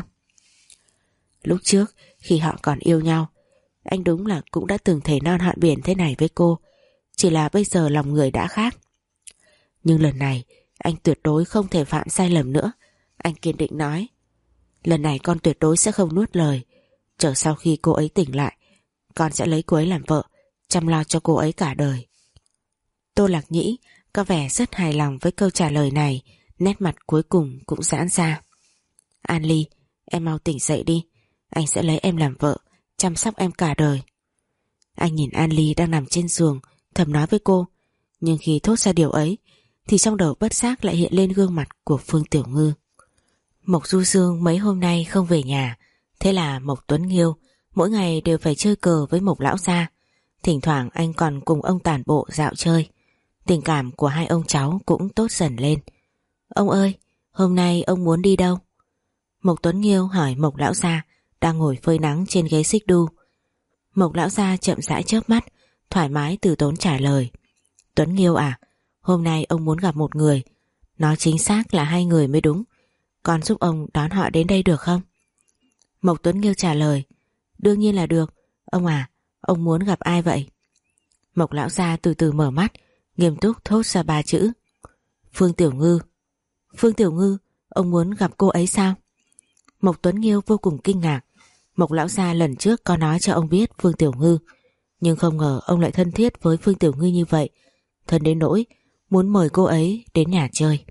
Lúc trước khi họ còn yêu nhau, anh đúng là cũng đã từng thề non hạn biển thế này với cô, chỉ là bây giờ lòng người đã khác. Nhưng lần này anh tuyệt đối không thể phạm sai lầm nữa. Anh kiên định nói: Lần này con tuyệt đối sẽ không nuốt lời. Chờ sau khi cô ấy tỉnh lại, con sẽ lấy cô ấy làm vợ, chăm lo cho cô ấy cả đời. Tô Lạc Nhĩ có vẻ rất hài lòng với câu trả lời này, nét mặt cuối cùng cũng giãn ra. An Ly, em mau tỉnh dậy đi, anh sẽ lấy em làm vợ, chăm sóc em cả đời. Anh nhìn An Ly đang nằm trên giường, thầm nói với cô, nhưng khi thốt ra điều ấy thì trong đầu bất giác lại hiện lên gương mặt của Phương Tiểu Ngư. Mộc Du Dương mấy hôm nay không về nhà, thế là Mộc Tuấn Nghiêu mỗi ngày đều phải chơi cờ với Mộc lão gia. Thỉnh thoảng anh còn cùng ông tản bộ dạo chơi. Tình cảm của hai ông cháu cũng tốt dần lên. Ông ơi, hôm nay ông muốn đi đâu? Mộc Tuấn Nghiêu hỏi Mộc lão gia đang ngồi phơi nắng trên ghế xích đu. Mộc lão gia chậm rãi chớp mắt, thoải mái từ tốn trả lời. Tuấn Nghiêu à, hôm nay ông muốn gặp một người, nói chính xác là hai người mới đúng. Con giúp ông đón họ đến đây được không? Mộc Tuấn Nghiêu trả lời. Đương nhiên là được. Ông à, ông muốn gặp ai vậy? Mộc lão gia từ từ mở mắt, nghiêm túc thốt ra ba chữ: Phương Tiểu Ngư. Phương Tiểu Ngư, ông muốn gặp cô ấy sao? Mộc Tuấn Nghiêu vô cùng kinh ngạc. Mộc lão gia lần trước có nói cho ông biết Phương Tiểu Ngư, nhưng không ngờ ông lại thân thiết với Phương Tiểu Ngư như vậy, thân đến nỗi muốn mời cô ấy đến nhà chơi.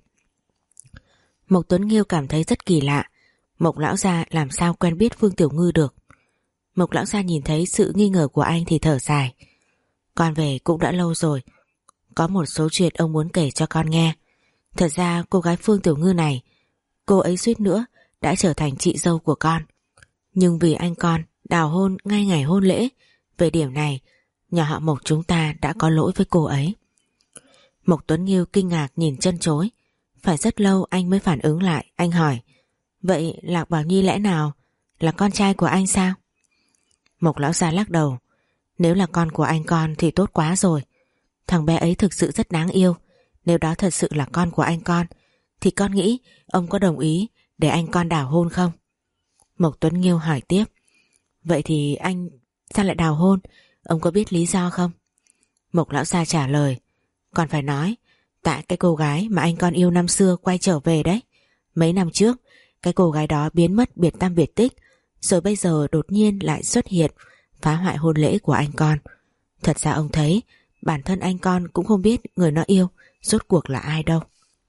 Mộc Tuấn Nghiêu cảm thấy rất kỳ lạ, Mộc lão gia làm sao quen biết Phương Tiểu Ngư được. Mộc lão gia nhìn thấy sự nghi ngờ của anh thì thở dài. Con về cũng đã lâu rồi. Có một số chuyện ông muốn kể cho con nghe. Thật ra cô gái Phương Tiểu Ngư này, cô ấy suýt nữa đã trở thành chị dâu của con. Nhưng vì anh con đào hôn ngay ngày hôn lễ, về điểm này nhà họ Mộc chúng ta đã có lỗi với cô ấy. Mộc Tuấn Nghiêu kinh ngạc nhìn chân chối. Phải rất lâu anh mới phản ứng lại. Anh hỏi: vậy Lạc Bảo Nhi lẽ nào là con trai của anh sao? Mộc lão gia lắc đầu. Nếu là con của anh con thì tốt quá rồi. Thằng bé ấy thực sự rất đáng yêu. Nếu đó thật sự là con của anh con thì con nghĩ ông có đồng ý để anh con đào hôn không? Mộc Tuấn Nghiêu hỏi tiếp. Vậy thì anh sao lại đào hôn? Ông có biết lý do không? Mộc lão gia trả lời. Còn phải nói, tại cái cô gái mà anh con yêu năm xưa quay trở về đấy. Mấy năm trước cái cô gái đó biến mất biệt tăm biệt tích, rồi bây giờ đột nhiên lại xuất hiện, phá hoại hôn lễ của anh con. Thật ra ông thấy bản thân anh con cũng không biết người nó yêu rốt cuộc là ai đâu.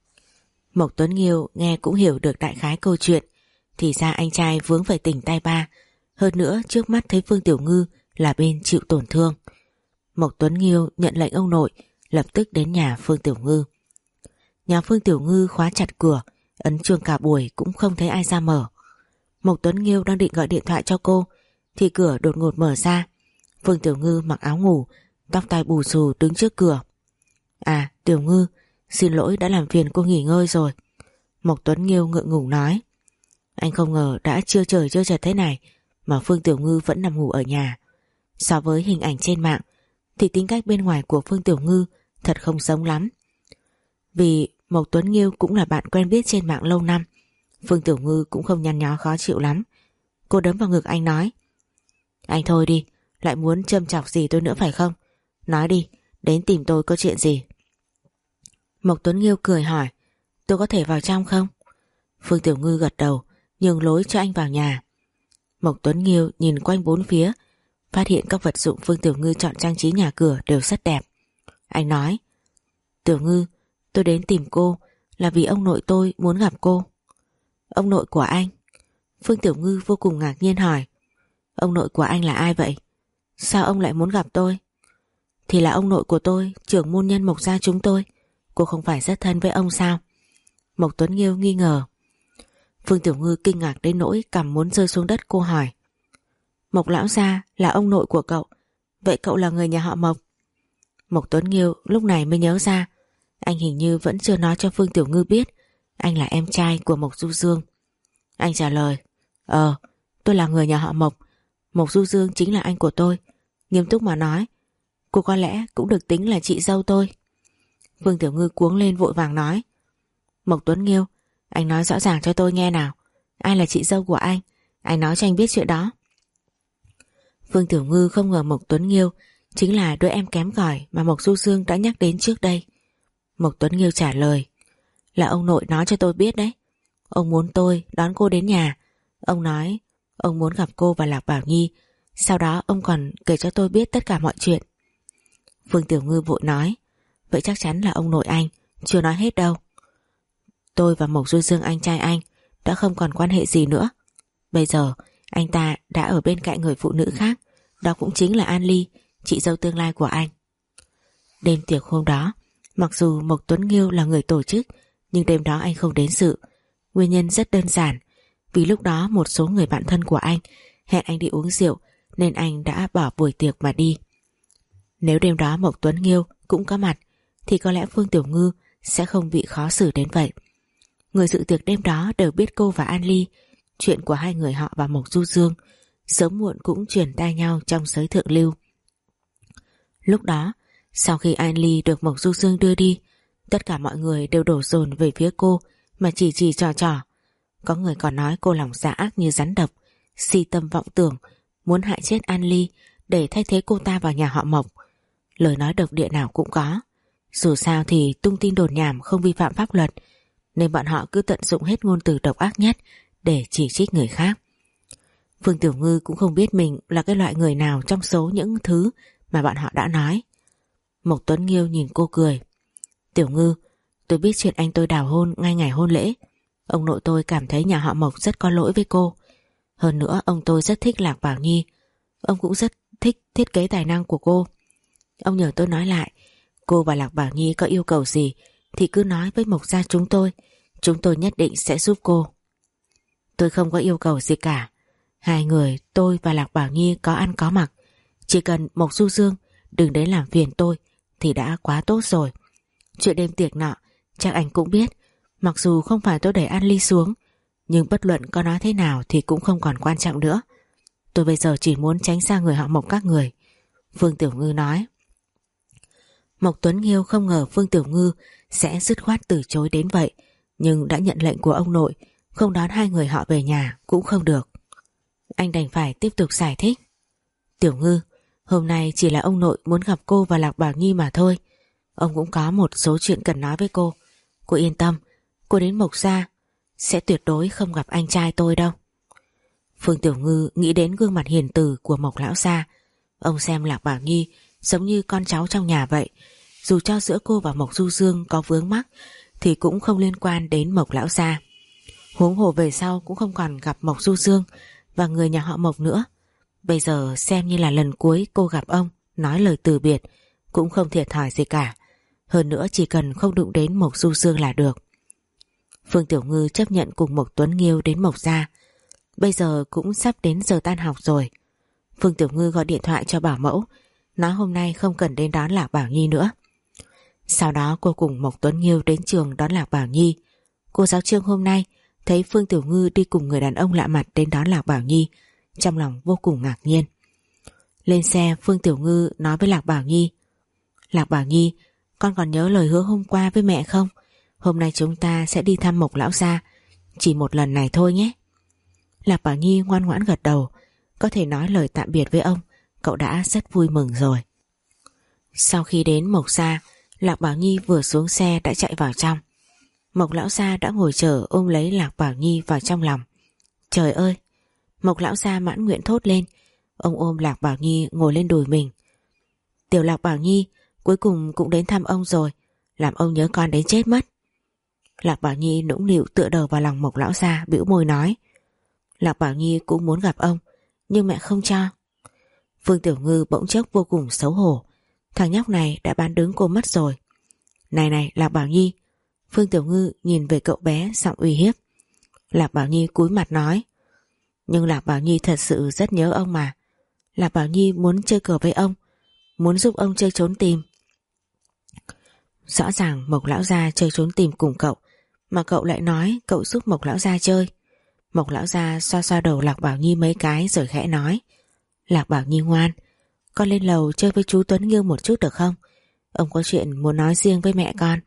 Mộc Tuấn Nghiêu nghe cũng hiểu được đại khái câu chuyện. Thì ra anh trai vướng phải tình tay ba. Hơn nữa trước mắt thấy Phương Tiểu Ngư là bên chịu tổn thương. Mộc Tuấn Nghiêu nhận lệnh ông nội, lập tức đến nhà Phương Tiểu Ngư. Nhà Phương Tiểu Ngư khóa chặt cửa, ấn chuông cả buổi cũng không thấy ai ra mở. Mộc Tuấn Nghiêu đang định gọi điện thoại cho cô thì cửa đột ngột mở ra. Phương Tiểu Ngư mặc áo ngủ, tóc tai bù xù đứng trước cửa. À, Tiểu Ngư, xin lỗi đã làm phiền cô nghỉ ngơi rồi. Mộc Tuấn Nghiêu ngượng ngùng nói. Anh không ngờ đã trưa trời trưa chật thế này mà Phương Tiểu Ngư vẫn nằm ngủ ở nhà. So với hình ảnh trên mạng thì tính cách bên ngoài của Phương Tiểu Ngư thật không giống lắm. Vì Mộc Tuấn Nghiêu cũng là bạn quen biết trên mạng lâu năm, Phương Tiểu Ngư cũng không nhăn nhó khó chịu lắm. Cô đấm vào ngực anh nói. Anh thôi đi, lại muốn châm chọc gì tôi nữa phải không? Nói đi, đến tìm tôi có chuyện gì? Mộc Tuấn Nghiêu cười hỏi. Tôi có thể vào trong không? Phương Tiểu Ngư gật đầu, nhường lối cho anh vào nhà. Mộc Tuấn Nghiêu nhìn quanh bốn phía, phát hiện các vật dụng Phương Tiểu Ngư chọn trang trí nhà cửa đều rất đẹp. Anh nói. Tiểu Ngư, tôi đến tìm cô là vì ông nội tôi muốn gặp cô. Ông nội của anh? Phương Tiểu Ngư vô cùng ngạc nhiên hỏi. Ông nội của anh là ai vậy? Sao ông lại muốn gặp tôi? Thì là ông nội của tôi, trưởng môn nhân Mộc gia chúng tôi. Cô không phải rất thân với ông sao? Mộc Tuấn Nghiêu nghi ngờ. Phương Tiểu Ngư kinh ngạc đến nỗi cằm muốn rơi xuống đất. Cô hỏi. Mộc lão gia là ông nội của cậu, vậy cậu là người nhà họ Mộc? Mộc Tuấn Nghiêu lúc này mới nhớ ra, anh hình như vẫn chưa nói cho Phương Tiểu Ngư biết anh là em trai của Mộc Du Dương. Anh trả lời. Ờ, tôi là người nhà họ Mộc. Mộc Du Dương chính là anh của tôi. Nghiêm túc mà nói, cô có lẽ cũng được tính là chị dâu tôi. Phương Tiểu Ngư cuống lên vội vàng nói. Mộc Tuấn Nghiêu, anh nói rõ ràng cho tôi nghe nào. Ai là chị dâu của anh? Anh nói cho anh biết chuyện đó. Phương Tiểu Ngư không ngờ Mộc Tuấn Nghiêu chính là đứa em kém cỏi mà Mộc Du Dương đã nhắc đến trước đây. Mộc Tuấn Nghiêu trả lời. Là ông nội nói cho tôi biết đấy. Ông muốn tôi đón cô đến nhà. Ông nói ông muốn gặp cô và Lạc Bảo Nhi. Sau đó ông còn kể cho tôi biết tất cả mọi chuyện. Phương Tiểu Ngư vội nói. Vậy chắc chắn là ông nội anh chưa nói hết đâu. Tôi và Mộc Du Dương anh trai anh đã không còn quan hệ gì nữa. Bây giờ anh ta đã ở bên cạnh người phụ nữ khác, đó cũng chính là An Ly, chị dâu tương lai của anh. Đêm tiệc hôm đó, mặc dù Mộc Tuấn Nghiêu là người tổ chức, nhưng đêm đó anh không đến dự. Nguyên nhân rất đơn giản, vì lúc đó một số người bạn thân của anh hẹn anh đi uống rượu, nên anh đã bỏ buổi tiệc mà đi. Nếu đêm đó Mộc Tuấn Nghiêu cũng có mặt, thì có lẽ Phương Tiểu Ngư sẽ không bị khó xử đến vậy. Người dự tiệc đêm đó đều biết cô và An Ly. Chuyện của hai người họ và Mộc Du Dương sớm muộn cũng truyền tai nhau trong giới thượng lưu. Lúc đó, sau khi An Ly được Mộc Du Dương đưa đi, tất cả mọi người đều đổ dồn về phía cô mà chỉ chỉ trò trò. Có người còn nói cô lòng dạ ác như rắn độc, si tâm vọng tưởng, muốn hại chết An Ly để thay thế cô ta vào nhà họ Mộc. Lời nói độc địa nào cũng có. Dù sao thì tung tin đồn nhảm không vi phạm pháp luật, nên bọn họ cứ tận dụng hết ngôn từ độc ác nhất để chỉ trích người khác. Phương Tiểu Ngư cũng không biết mình là cái loại người nào trong số những thứ mà bọn họ đã nói. Mộc Tuấn Nghiêu nhìn cô cười. Tiểu Ngư, tôi biết chuyện anh tôi đào hôn ngay ngày hôn lễ. Ông nội tôi cảm thấy nhà họ Mộc rất có lỗi với cô. Hơn nữa ông tôi rất thích Lạc Bảo Nhi. Ông cũng rất thích thiết kế tài năng của cô. Ông nhờ tôi nói lại, cô và Lạc Bảo Nhi có yêu cầu gì thì cứ nói với Mộc gia chúng tôi, chúng tôi nhất định sẽ giúp cô. Tôi không có yêu cầu gì cả. Hai người tôi và Lạc Bảo Nhi có ăn có mặc, chỉ cần Mộc Du Dương đừng đến làm phiền tôi thì đã quá tốt rồi. Chuyện đêm tiệc nọ chắc anh cũng biết, mặc dù không phải tôi đẩy An Ly xuống, nhưng bất luận có nói thế nào thì cũng không còn quan trọng nữa. Tôi bây giờ chỉ muốn tránh xa người họ Mộc các người. Phương Tiểu Ngư nói. Mộc Tuấn Nghiêu không ngờ Phương Tiểu Ngư sẽ dứt khoát từ chối đến vậy, nhưng đã nhận lệnh của ông nội, không đón hai người họ về nhà cũng không được. Anh đành phải tiếp tục giải thích. Tiểu Ngư, hôm nay chỉ là ông nội muốn gặp cô và Lạc Bảo Nhi mà thôi. Ông cũng có một số chuyện cần nói với cô. Cô yên tâm, cô đến Mộc gia sẽ tuyệt đối không gặp anh trai tôi đâu. Phương Tiểu Ngư nghĩ đến gương mặt hiền từ của Mộc lão gia. Ông xem Lạc Bảo Nhi giống như con cháu trong nhà vậy. Dù cho giữa cô và Mộc Du Dương có vướng mắc thì cũng không liên quan đến Mộc lão gia. Huống hồ về sau cũng không còn gặp Mộc Du Dương và người nhà họ Mộc nữa. Bây giờ xem như là lần cuối cô gặp ông, nói lời từ biệt, cũng không thiệt thòi gì cả. Hơn nữa chỉ cần không đụng đến Mộc Du Dương là được. Phương Tiểu Ngư chấp nhận cùng Mộc Tuấn Nghiêu đến Mộc gia. Bây giờ cũng sắp đến giờ tan học rồi. Phương Tiểu Ngư gọi điện thoại cho bảo mẫu, nói hôm nay không cần đến đón Lạc Bảo Nhi nữa. Sau đó cô cùng Mộc Tuấn Nghiêu đến trường đón Lạc Bảo Nhi. Cô giáo Trương hôm nay thấy Phương Tiểu Ngư đi cùng người đàn ông lạ mặt đến đón Lạc Bảo Nhi, trong lòng vô cùng ngạc nhiên. Lên xe, Phương Tiểu Ngư nói với Lạc Bảo Nhi, Lạc Bảo Nhi, con còn nhớ lời hứa hôm qua với mẹ không? Hôm nay chúng ta sẽ đi thăm Mộc lão gia, chỉ một lần này thôi nhé. Lạc Bảo Nhi ngoan ngoãn gật đầu. Có thể nói lời tạm biệt với ông, cậu đã rất vui mừng rồi. Sau khi đến Mộc gia, Lạc Bảo Nhi vừa xuống xe đã chạy vào trong. Mộc lão gia đã ngồi chờ ôm lấy Lạc Bảo Nhi vào trong lòng. Trời ơi! Mộc lão gia mãn nguyện thốt lên. Ông ôm Lạc Bảo Nhi ngồi lên đùi mình. Tiểu Lạc Bảo Nhi, cuối cùng cũng đến thăm ông rồi, làm ông nhớ con đến chết mất. Lạc Bảo Nhi nũng nịu tựa đầu vào lòng Mộc lão gia, bĩu môi nói. Lạc Bảo Nhi cũng muốn gặp ông, nhưng mẹ không cho. Phương Tiểu Ngư bỗng chốc vô cùng xấu hổ. Thằng nhóc này đã bán đứng cô mất rồi. Này này Lạc Bảo Nhi. Phương Tiểu Ngư nhìn về cậu bé giọng uy hiếp. Lạc Bảo Nhi cúi mặt nói. Nhưng Lạc Bảo Nhi thật sự rất nhớ ông mà. Lạc Bảo Nhi muốn chơi cờ với ông, muốn giúp ông chơi trốn tìm. Rõ ràng Mộc lão gia chơi trốn tìm cùng cậu, mà cậu lại nói cậu giúp Mộc lão gia chơi. Mộc lão gia xoa xoa đầu Lạc Bảo Nhi mấy cái rồi khẽ nói. Lạc Bảo Nhi ngoan, con lên lầu chơi với chú Tuấn Nghiêu một chút được không? Ông có chuyện muốn nói riêng với mẹ con.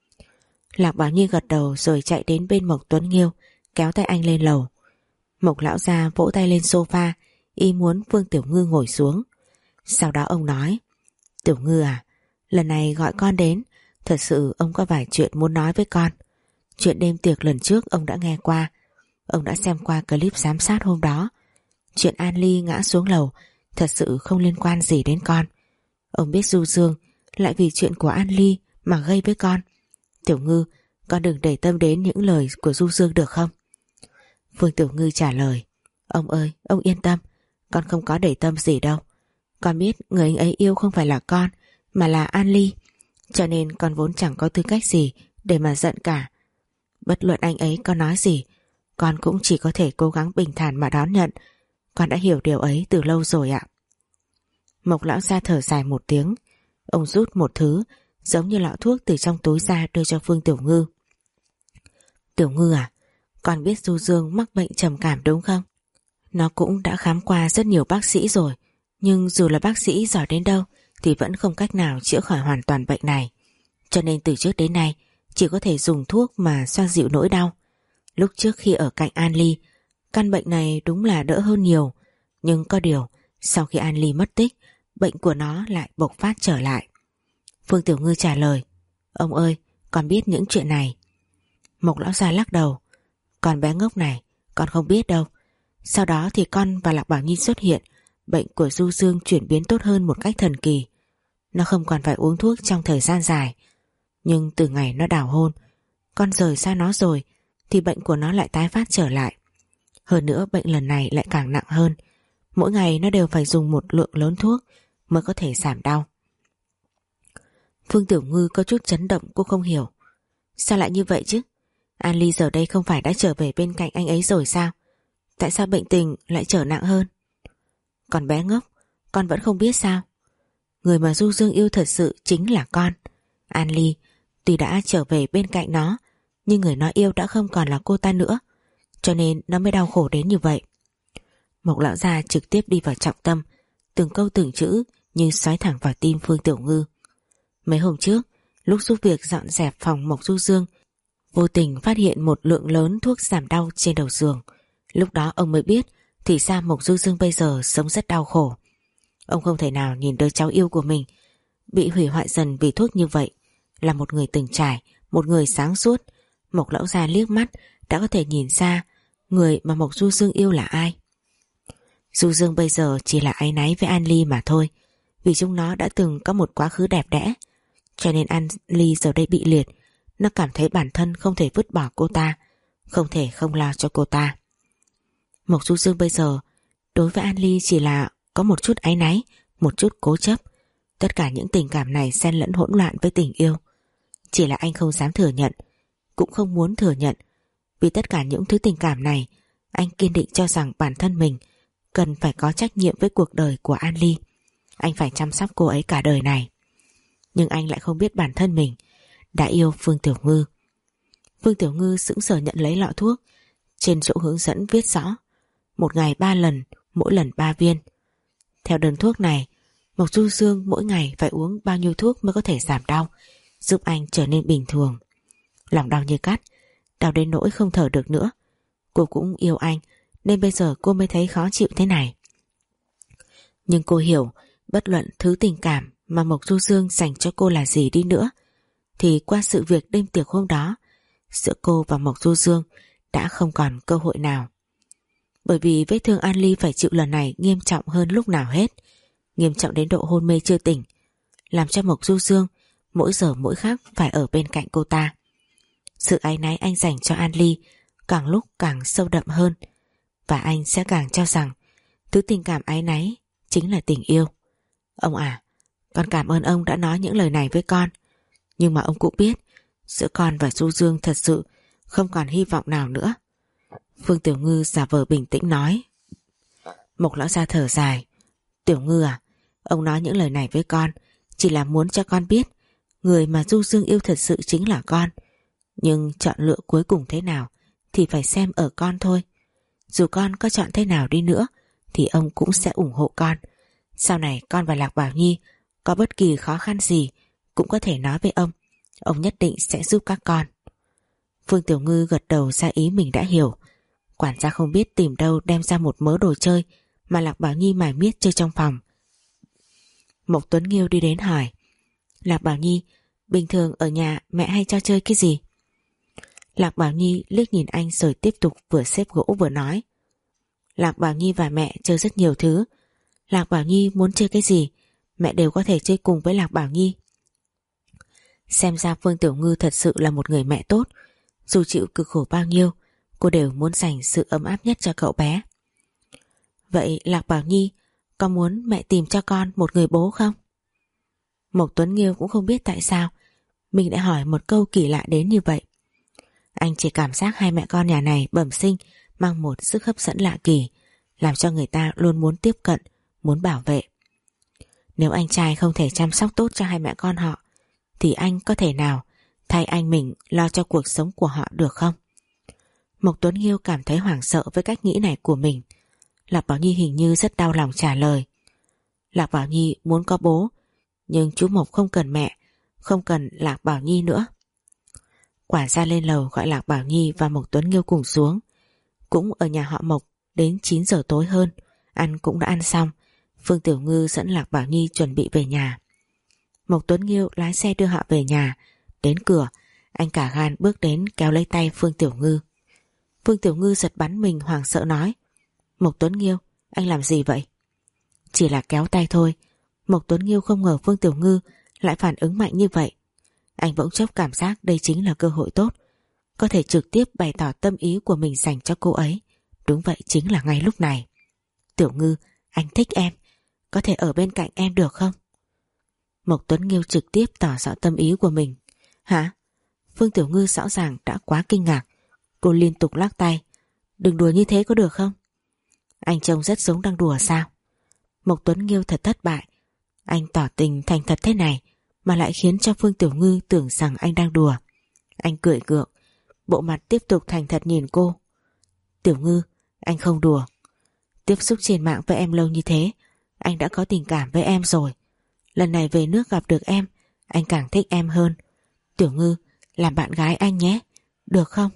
Lạc Bảo Nhi gật đầu rồi chạy đến bên Mộc Tuấn Nghiêu, kéo tay anh lên lầu. Mộc lão gia vỗ tay lên sofa, ý muốn Phương Tiểu Ngư ngồi xuống. Sau đó ông nói. Tiểu Ngư à, lần này gọi con đến, thật sự ông có vài chuyện muốn nói với con. Chuyện đêm tiệc lần trước ông đã nghe qua, ông đã xem qua clip giám sát hôm đó. Chuyện An Ly ngã xuống lầu thật sự không liên quan gì đến con. Ông biết Du Dương lại vì chuyện của An Ly mà gây với con. Tiểu Ngư, con đừng để tâm đến những lời của Du Dương được không? Phương Tiểu Ngư trả lời. Ông ơi, ông yên tâm, con không có để tâm gì đâu. Con biết người anh ấy yêu không phải là con, mà là An Ly, cho nên con vốn chẳng có tư cách gì để mà giận cả. Bất luận anh ấy có nói gì, con cũng chỉ có thể cố gắng bình thản mà đón nhận. Con đã hiểu điều ấy từ lâu rồi ạ. Mộc lão gia thở dài một tiếng. Ông rút một thứ giống như lọ thuốc từ trong túi ra đưa cho Phương Tiểu Ngư. Tiểu Ngư à, con biết Du Dương mắc bệnh trầm cảm đúng không? Nó cũng đã khám qua rất nhiều bác sĩ rồi, nhưng dù là bác sĩ giỏi đến đâu thì vẫn không cách nào chữa khỏi hoàn toàn bệnh này. Cho nên từ trước đến nay chỉ có thể dùng thuốc mà xoa dịu nỗi đau. Lúc trước khi ở cạnh An Ly, căn bệnh này đúng là đỡ hơn nhiều, nhưng có điều sau khi An Ly mất tích, bệnh của nó lại bộc phát trở lại. Phương Tiểu Ngư trả lời. Ông ơi, con biết những chuyện này. Mộc lão gia lắc đầu. Con bé ngốc này, con không biết đâu. Sau đó thì con và Lạc Bảo Nhi xuất hiện, bệnh của Du Dương chuyển biến tốt hơn một cách thần kỳ. Nó không còn phải uống thuốc trong thời gian dài. Nhưng từ ngày nó đào hôn, con rời xa nó rồi, thì bệnh của nó lại tái phát trở lại. Hơn nữa bệnh lần này lại càng nặng hơn. Mỗi ngày nó đều phải dùng một lượng lớn thuốc mới có thể giảm đau. Phương Tiểu Ngư có chút chấn động, cô không hiểu. Sao lại như vậy chứ? An Ly giờ đây không phải đã trở về bên cạnh anh ấy rồi sao? Tại sao bệnh tình lại trở nặng hơn? Còn bé ngốc, con vẫn không biết sao? Người mà Du Dương yêu thật sự chính là con. An Ly tuy đã trở về bên cạnh nó, nhưng người nó yêu đã không còn là cô ta nữa, cho nên nó mới đau khổ đến như vậy. Mộc lão gia trực tiếp đi vào trọng tâm, từng câu từng chữ như xoáy thẳng vào tim Phương Tiểu Ngư. Mấy hôm trước, lúc giúp việc dọn dẹp phòng Mộc Du Dương, vô tình phát hiện một lượng lớn thuốc giảm đau trên đầu giường. Lúc đó ông mới biết thì ra Mộc Du Dương bây giờ sống rất đau khổ. Ông không thể nào nhìn đứa cháu yêu của mình bị hủy hoại dần vì thuốc như vậy. Là một người từng trải, một người sáng suốt, Mộc lão gia liếc mắt đã có thể nhìn ra người mà Mộc Du Dương yêu là ai. Du Dương bây giờ chỉ là áy náy với An Ly mà thôi, vì chúng nó đã từng có một quá khứ đẹp đẽ, cho nên An Ly giờ đây bị liệt, nó cảm thấy bản thân không thể vứt bỏ cô ta, không thể không lo cho cô ta. Mộc Du Dương bây giờ đối với An Ly chỉ là có một chút áy náy, một chút cố chấp. Tất cả những tình cảm này xen lẫn hỗn loạn với tình yêu. Chỉ là anh không dám thừa nhận, cũng không muốn thừa nhận. Vì tất cả những thứ tình cảm này, anh kiên định cho rằng bản thân mình cần phải có trách nhiệm với cuộc đời của An Ly. Anh phải chăm sóc cô ấy cả đời này. Nhưng anh lại không biết bản thân mình đã yêu Phương Tiểu Ngư. Phương Tiểu Ngư sững sờ nhận lấy lọ thuốc. Trên chỗ hướng dẫn viết rõ một ngày ba lần, mỗi lần ba viên. Theo đơn thuốc này, Mộc Du Dương mỗi ngày phải uống bao nhiêu thuốc mới có thể giảm đau, giúp anh trở nên bình thường. Lòng đau như cắt, đau đến nỗi không thở được nữa. Cô cũng yêu anh, nên bây giờ cô mới thấy khó chịu thế này. Nhưng cô hiểu, bất luận thứ tình cảm mà Mộc Du Dương dành cho cô là gì đi nữa, thì qua sự việc đêm tiệc hôm đó, giữa cô và Mộc Du Dương đã không còn cơ hội nào. Bởi vì vết thương An Ly phải chịu lần này nghiêm trọng hơn lúc nào hết, nghiêm trọng đến độ hôn mê chưa tỉnh, làm cho Mộc Du Dương mỗi giờ mỗi khắc phải ở bên cạnh cô ta. Sự áy náy anh dành cho An Ly càng lúc càng sâu đậm hơn, và anh sẽ càng cho rằng thứ tình cảm áy náy chính là tình yêu. Ông à, con cảm ơn ông đã nói những lời này với con, nhưng mà ông cũng biết giữa con và Du Dương thật sự không còn hy vọng nào nữa. Phương Tiểu Ngư giả vờ bình tĩnh nói. Mộc lão gia thở dài. Tiểu Ngư à, ông nói những lời này với con chỉ là muốn cho con biết người mà Du Dương yêu thật sự chính là con. Nhưng chọn lựa cuối cùng thế nào thì phải xem ở con thôi. Dù con có chọn thế nào đi nữa thì ông cũng sẽ ủng hộ con. Sau này con và Lạc Bảo Nhi có bất kỳ khó khăn gì cũng có thể nói với ông. Ông nhất định sẽ giúp các con. Phương Tiểu Ngư gật đầu ra ý mình đã hiểu. Quản gia không biết tìm đâu đem ra một mớ đồ chơi mà Lạc Bảo Nhi mải miết chơi trong phòng. Mộc Tuấn Nghiêu đi đến hỏi. Lạc Bảo Nhi, bình thường ở nhà mẹ hay cho chơi cái gì? Lạc Bảo Nhi liếc nhìn anh rồi tiếp tục vừa xếp gỗ vừa nói. Lạc Bảo Nhi và mẹ chơi rất nhiều thứ. Lạc Bảo Nhi muốn chơi cái gì, mẹ đều có thể chơi cùng với Lạc Bảo Nhi. Xem ra Phương Tiểu Ngư thật sự là một người mẹ tốt. Dù chịu cực khổ bao nhiêu, cô đều muốn dành sự ấm áp nhất cho cậu bé. Vậy Lạc Bảo Nhi có muốn mẹ tìm cho con một người bố không? Mộc Tuấn Nghiêu cũng không biết tại sao mình đã hỏi một câu kỳ lạ đến như vậy. Anh chỉ cảm giác hai mẹ con nhà này bẩm sinh mang một sức hấp dẫn lạ kỳ, làm cho người ta luôn muốn tiếp cận, muốn bảo vệ. Nếu anh trai không thể chăm sóc tốt cho hai mẹ con họ, thì anh có thể nào thay anh mình lo cho cuộc sống của họ được không? Mộc Tuấn Nghiêu cảm thấy hoảng sợ với cách nghĩ này của mình. Lạc Bảo Nhi hình như rất đau lòng trả lời. Lạc Bảo Nhi muốn có bố, nhưng chú Mộc không cần mẹ, không cần Lạc Bảo Nhi nữa. Quản gia lên lầu gọi Lạc Bảo Nhi và Mộc Tuấn Nghiêu cùng xuống. Cũng ở nhà họ Mộc đến chín giờ tối hơn, ăn cũng đã ăn xong. Phương Tiểu Ngư dẫn Lạc Bảo Nhi chuẩn bị về nhà. Mộc Tuấn Nghiêu lái xe đưa họ về nhà. Đến cửa, anh cả gan bước đến kéo lấy tay Phương Tiểu Ngư. Phương Tiểu Ngư giật bắn mình hoảng sợ nói. Mộc Tuấn Nghiêu, anh làm gì vậy? Chỉ là kéo tay thôi. Mộc Tuấn Nghiêu không ngờ Phương Tiểu Ngư lại phản ứng mạnh như vậy. Anh bỗng chốc cảm giác đây chính là cơ hội tốt, có thể trực tiếp bày tỏ tâm ý của mình dành cho cô ấy. Đúng vậy, chính là ngay lúc này. Tiểu Ngư, anh thích em, có thể ở bên cạnh em được không? Mộc Tuấn Nghiêu trực tiếp tỏ rõ tâm ý của mình. Hả? Phương Tiểu Ngư rõ ràng đã quá kinh ngạc. Cô liên tục lắc tay. Đừng đùa như thế có được không? Anh trông rất giống đang đùa sao? Mộc Tuấn Nghiêu thật thất bại. Anh tỏ tình thành thật thế này mà lại khiến cho Phương Tiểu Ngư tưởng rằng anh đang đùa. Anh cười gượng, bộ mặt tiếp tục thành thật nhìn cô. Tiểu Ngư, anh không đùa. Tiếp xúc trên mạng với em lâu như thế, anh đã có tình cảm với em rồi. Lần này về nước gặp được em, anh càng thích em hơn. Tiểu Ngư, làm bạn gái anh nhé, được không?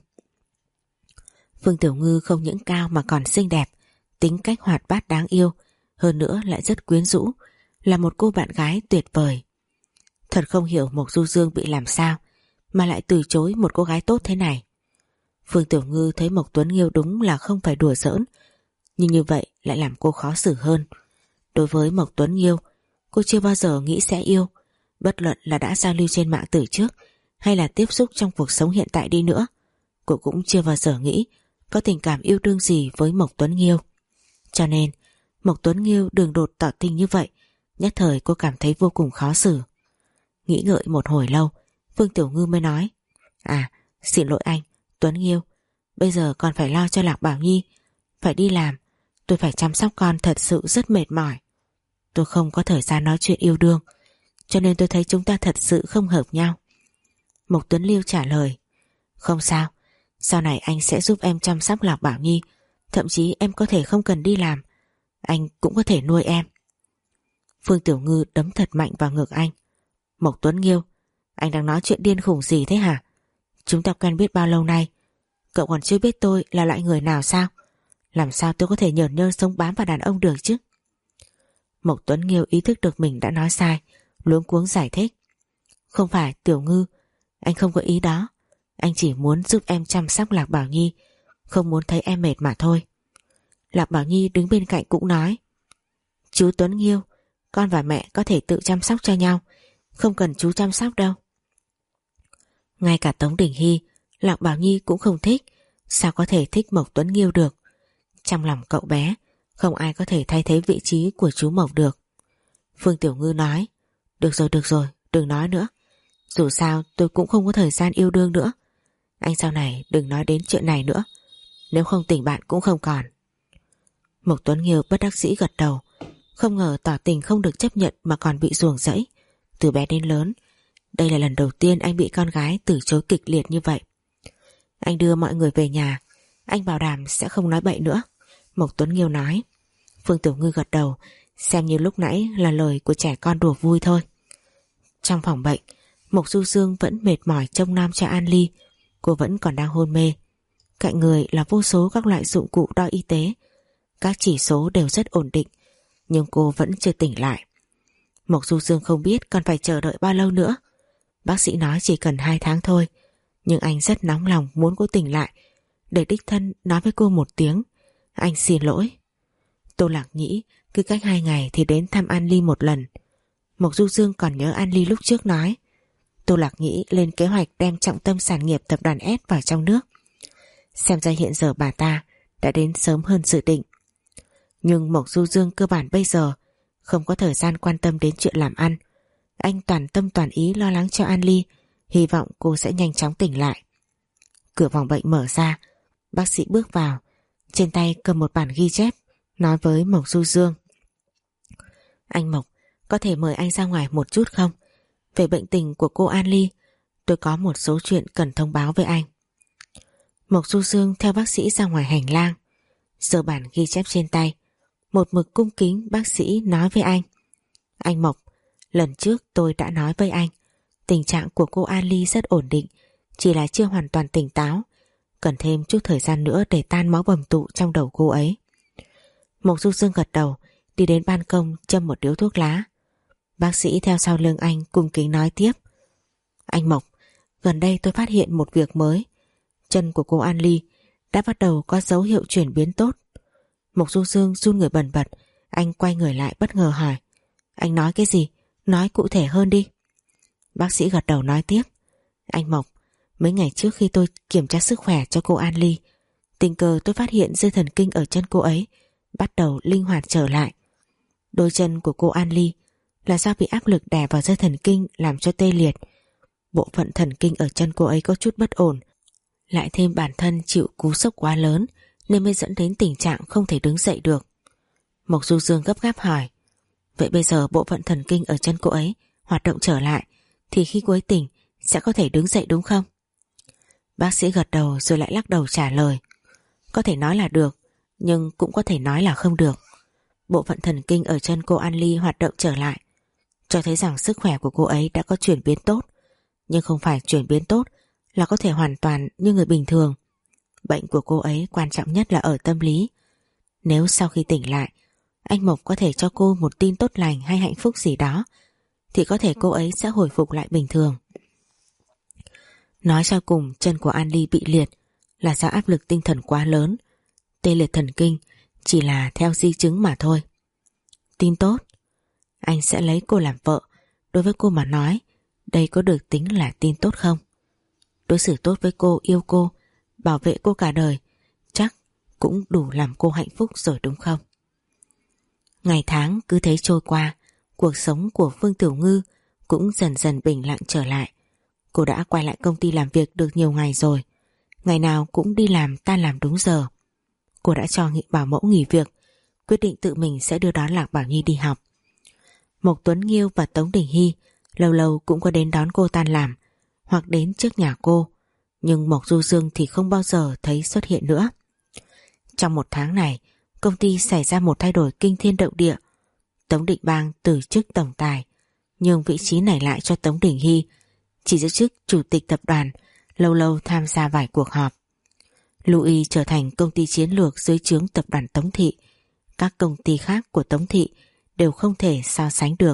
Phương Tiểu Ngư không những cao mà còn xinh đẹp, tính cách hoạt bát đáng yêu, hơn nữa lại rất quyến rũ, là một cô bạn gái tuyệt vời. Thật không hiểu Mộc Du Dương bị làm sao mà lại từ chối một cô gái tốt thế này. Phương Tiểu Ngư thấy Mộc Tuấn Nghiêu đúng là không phải đùa giỡn, nhưng như vậy lại làm cô khó xử hơn. Đối với Mộc Tuấn Nghiêu, cô chưa bao giờ nghĩ sẽ yêu, bất luận là đã giao lưu trên mạng từ trước hay là tiếp xúc trong cuộc sống hiện tại đi nữa. Cô cũng chưa bao giờ nghĩ có tình cảm yêu đương gì với Mộc Tuấn Nghiêu. Cho nên Mộc Tuấn Nghiêu đường đột tỏ tình như vậy, nhất thời cô cảm thấy vô cùng khó xử. Nghĩ ngợi một hồi lâu, Phương Tiểu Ngư mới nói: À, xin lỗi anh, Tuấn Nghiêu, bây giờ còn phải lo cho Lạc Bảo Nhi, phải đi làm, tôi phải chăm sóc con thật sự rất mệt mỏi. Tôi không có thời gian nói chuyện yêu đương, cho nên tôi thấy chúng ta thật sự không hợp nhau. Mộc Tuấn Liêu trả lời: Không sao, sau này anh sẽ giúp em chăm sóc Lạc Bảo Nhi, thậm chí em có thể không cần đi làm, anh cũng có thể nuôi em. Phương Tiểu Ngư đấm thật mạnh vào ngực anh. Mộc Tuấn Nghiêu, anh đang nói chuyện điên khủng gì thế hả? Chúng ta quen biết bao lâu nay, cậu còn chưa biết tôi là loại người nào sao? Làm sao tôi có thể nhởn nhơ sống bám vào đàn ông được chứ? Mộc Tuấn Nghiêu ý thức được mình đã nói sai, luống cuống giải thích: Không phải Tiểu Ngư, anh không có ý đó, anh chỉ muốn giúp em chăm sóc Lạc Bảo Nhi, không muốn thấy em mệt mà thôi. Lạc Bảo Nhi đứng bên cạnh cũng nói: Chú Tuấn Nghiêu, con và mẹ có thể tự chăm sóc cho nhau, không cần chú chăm sóc đâu. Ngay cả Tống Đình Hy, Lạc Bảo Nhi cũng không thích, sao có thể thích Mộc Tuấn Nghiêu được. Trong lòng cậu bé, không ai có thể thay thế vị trí của chú Mộc được. Phương Tiểu Ngư nói: Được rồi, được rồi, đừng nói nữa. Dù sao tôi cũng không có thời gian yêu đương nữa. Anh sau này đừng nói đến chuyện này nữa, nếu không tình bạn cũng không còn. Mộc Tuấn Nghiêu bất đắc dĩ gật đầu. Không ngờ tỏ tình không được chấp nhận mà còn bị ruồng rẫy. Từ bé đến lớn, đây là lần đầu tiên anh bị con gái từ chối kịch liệt như vậy. Anh đưa mọi người về nhà, anh bảo đảm sẽ không nói bậy nữa, Mộc Tuấn Nghiêu nói. Phương Tiểu Ngư gật đầu, xem như lúc nãy là lời của trẻ con đùa vui thôi. Trong phòng bệnh, Mộc Du Dương vẫn mệt mỏi trông nom cho An Ly. Cô vẫn còn đang hôn mê. Cạnh người là vô số các loại dụng cụ đo y tế, các chỉ số đều rất ổn định, nhưng cô vẫn chưa tỉnh lại. Mộc Du Dương không biết còn phải chờ đợi bao lâu nữa. Bác sĩ nói chỉ cần hai tháng thôi, nhưng anh rất nóng lòng muốn cô tỉnh lại để đích thân nói với cô một tiếng: Anh xin lỗi. Tô Lạc Nhĩ cứ cách hai ngày thì đến thăm An Ly một lần. Mộc Du Dương còn nhớ An Ly lúc trước nói Tô Lạc Nhĩ lên kế hoạch đem trọng tâm sản nghiệp tập đoàn S vào trong nước. Xem ra hiện giờ bà ta đã đến sớm hơn dự định. Nhưng Mộc Du Dương cơ bản bây giờ không có thời gian quan tâm đến chuyện làm ăn. Anh toàn tâm toàn ý lo lắng cho An Ly, hy vọng cô sẽ nhanh chóng tỉnh lại. Cửa phòng bệnh mở ra, bác sĩ bước vào, trên tay cầm một bản ghi chép, nói với Mộc Du Dương: Anh Mộc, có thể mời anh ra ngoài một chút không? Về bệnh tình của cô An Ly, tôi có một số chuyện cần thông báo với anh. Mộc Du Dương theo bác sĩ ra ngoài hành lang, giơ bản ghi chép trên tay, một mực cung kính bác sĩ nói với anh: Anh Mộc, lần trước tôi đã nói với anh, tình trạng của cô An Ly rất ổn định, chỉ là chưa hoàn toàn tỉnh táo, cần thêm chút thời gian nữa để tan máu bầm tụ trong đầu cô ấy. Mộc Du Dương gật đầu, đi đến ban công châm một điếu thuốc lá. Bác sĩ theo sau lưng anh cung kính nói tiếp: Anh Mộc, gần đây tôi phát hiện một việc mới. Chân của cô An Ly đã bắt đầu có dấu hiệu chuyển biến tốt. Mộc Du Dương run người bần bật, anh quay người lại bất ngờ hỏi: Anh nói cái gì? Nói cụ thể hơn đi. Bác sĩ gật đầu nói tiếp: Anh Mộc, mấy ngày trước khi tôi kiểm tra sức khỏe cho cô An Ly, tình cờ tôi phát hiện dây thần kinh ở chân cô ấy bắt đầu linh hoạt trở lại. Đôi chân của cô An Ly là do bị áp lực đè vào dây thần kinh làm cho tê liệt. Bộ phận thần kinh ở chân cô ấy có chút bất ổn, lại thêm bản thân chịu cú sốc quá lớn nên mới dẫn đến tình trạng không thể đứng dậy được. Mộc Du Dương gấp gáp hỏi: vậy bây giờ bộ phận thần kinh ở chân cô ấy hoạt động trở lại thì khi cô ấy tỉnh sẽ có thể đứng dậy đúng không? Bác sĩ gật đầu rồi lại lắc đầu trả lời: có thể nói là được, nhưng cũng có thể nói là không được. Bộ phận thần kinh ở chân cô An Ly hoạt động trở lại, cho thấy rằng sức khỏe của cô ấy đã có chuyển biến tốt, nhưng không phải chuyển biến tốt là có thể hoàn toàn như người bình thường. Bệnh của cô ấy quan trọng nhất là ở tâm lý. Nếu sau khi tỉnh lại anh Mộc có thể cho cô một tin tốt lành hay hạnh phúc gì đó thì có thể cô ấy sẽ hồi phục lại bình thường. Nói cho cùng, chân của An Ly bị liệt là do áp lực tinh thần quá lớn. Tê liệt thần kinh chỉ là theo di chứng mà thôi. Tin tốt, anh sẽ lấy cô làm vợ. Đối với cô mà nói, đây có được tính là tin tốt không? Đối xử tốt với cô, yêu cô, bảo vệ cô cả đời, chắc cũng đủ làm cô hạnh phúc rồi đúng không? Ngày tháng cứ thế trôi qua, cuộc sống của Phương Tiểu Ngư cũng dần dần bình lặng trở lại. Cô đã quay lại công ty làm việc được nhiều ngày rồi, ngày nào cũng đi làm tan làm đúng giờ. Cô đã cho nghị bảo mẫu nghỉ việc, quyết định tự mình sẽ đưa đón Lạc Bảo Nhi đi học. Mộc Tuấn Nghiêu và Tống Đình Hy lâu lâu cũng có đến đón cô tan làm hoặc đến trước nhà cô, nhưng Mộc Du Dương thì không bao giờ thấy xuất hiện nữa. Trong một tháng này, công ty xảy ra một thay đổi kinh thiên động địa. Tống Định Bang từ chức tổng tài, nhường vị trí này lại cho Tống Đình Hy, chỉ giữ chức chủ tịch tập đoàn, lâu lâu tham gia vài cuộc họp. Louis trở thành công ty chiến lược dưới trướng tập đoàn Tống Thị. Các công ty khác của Tống Thị đều không thể so sánh được.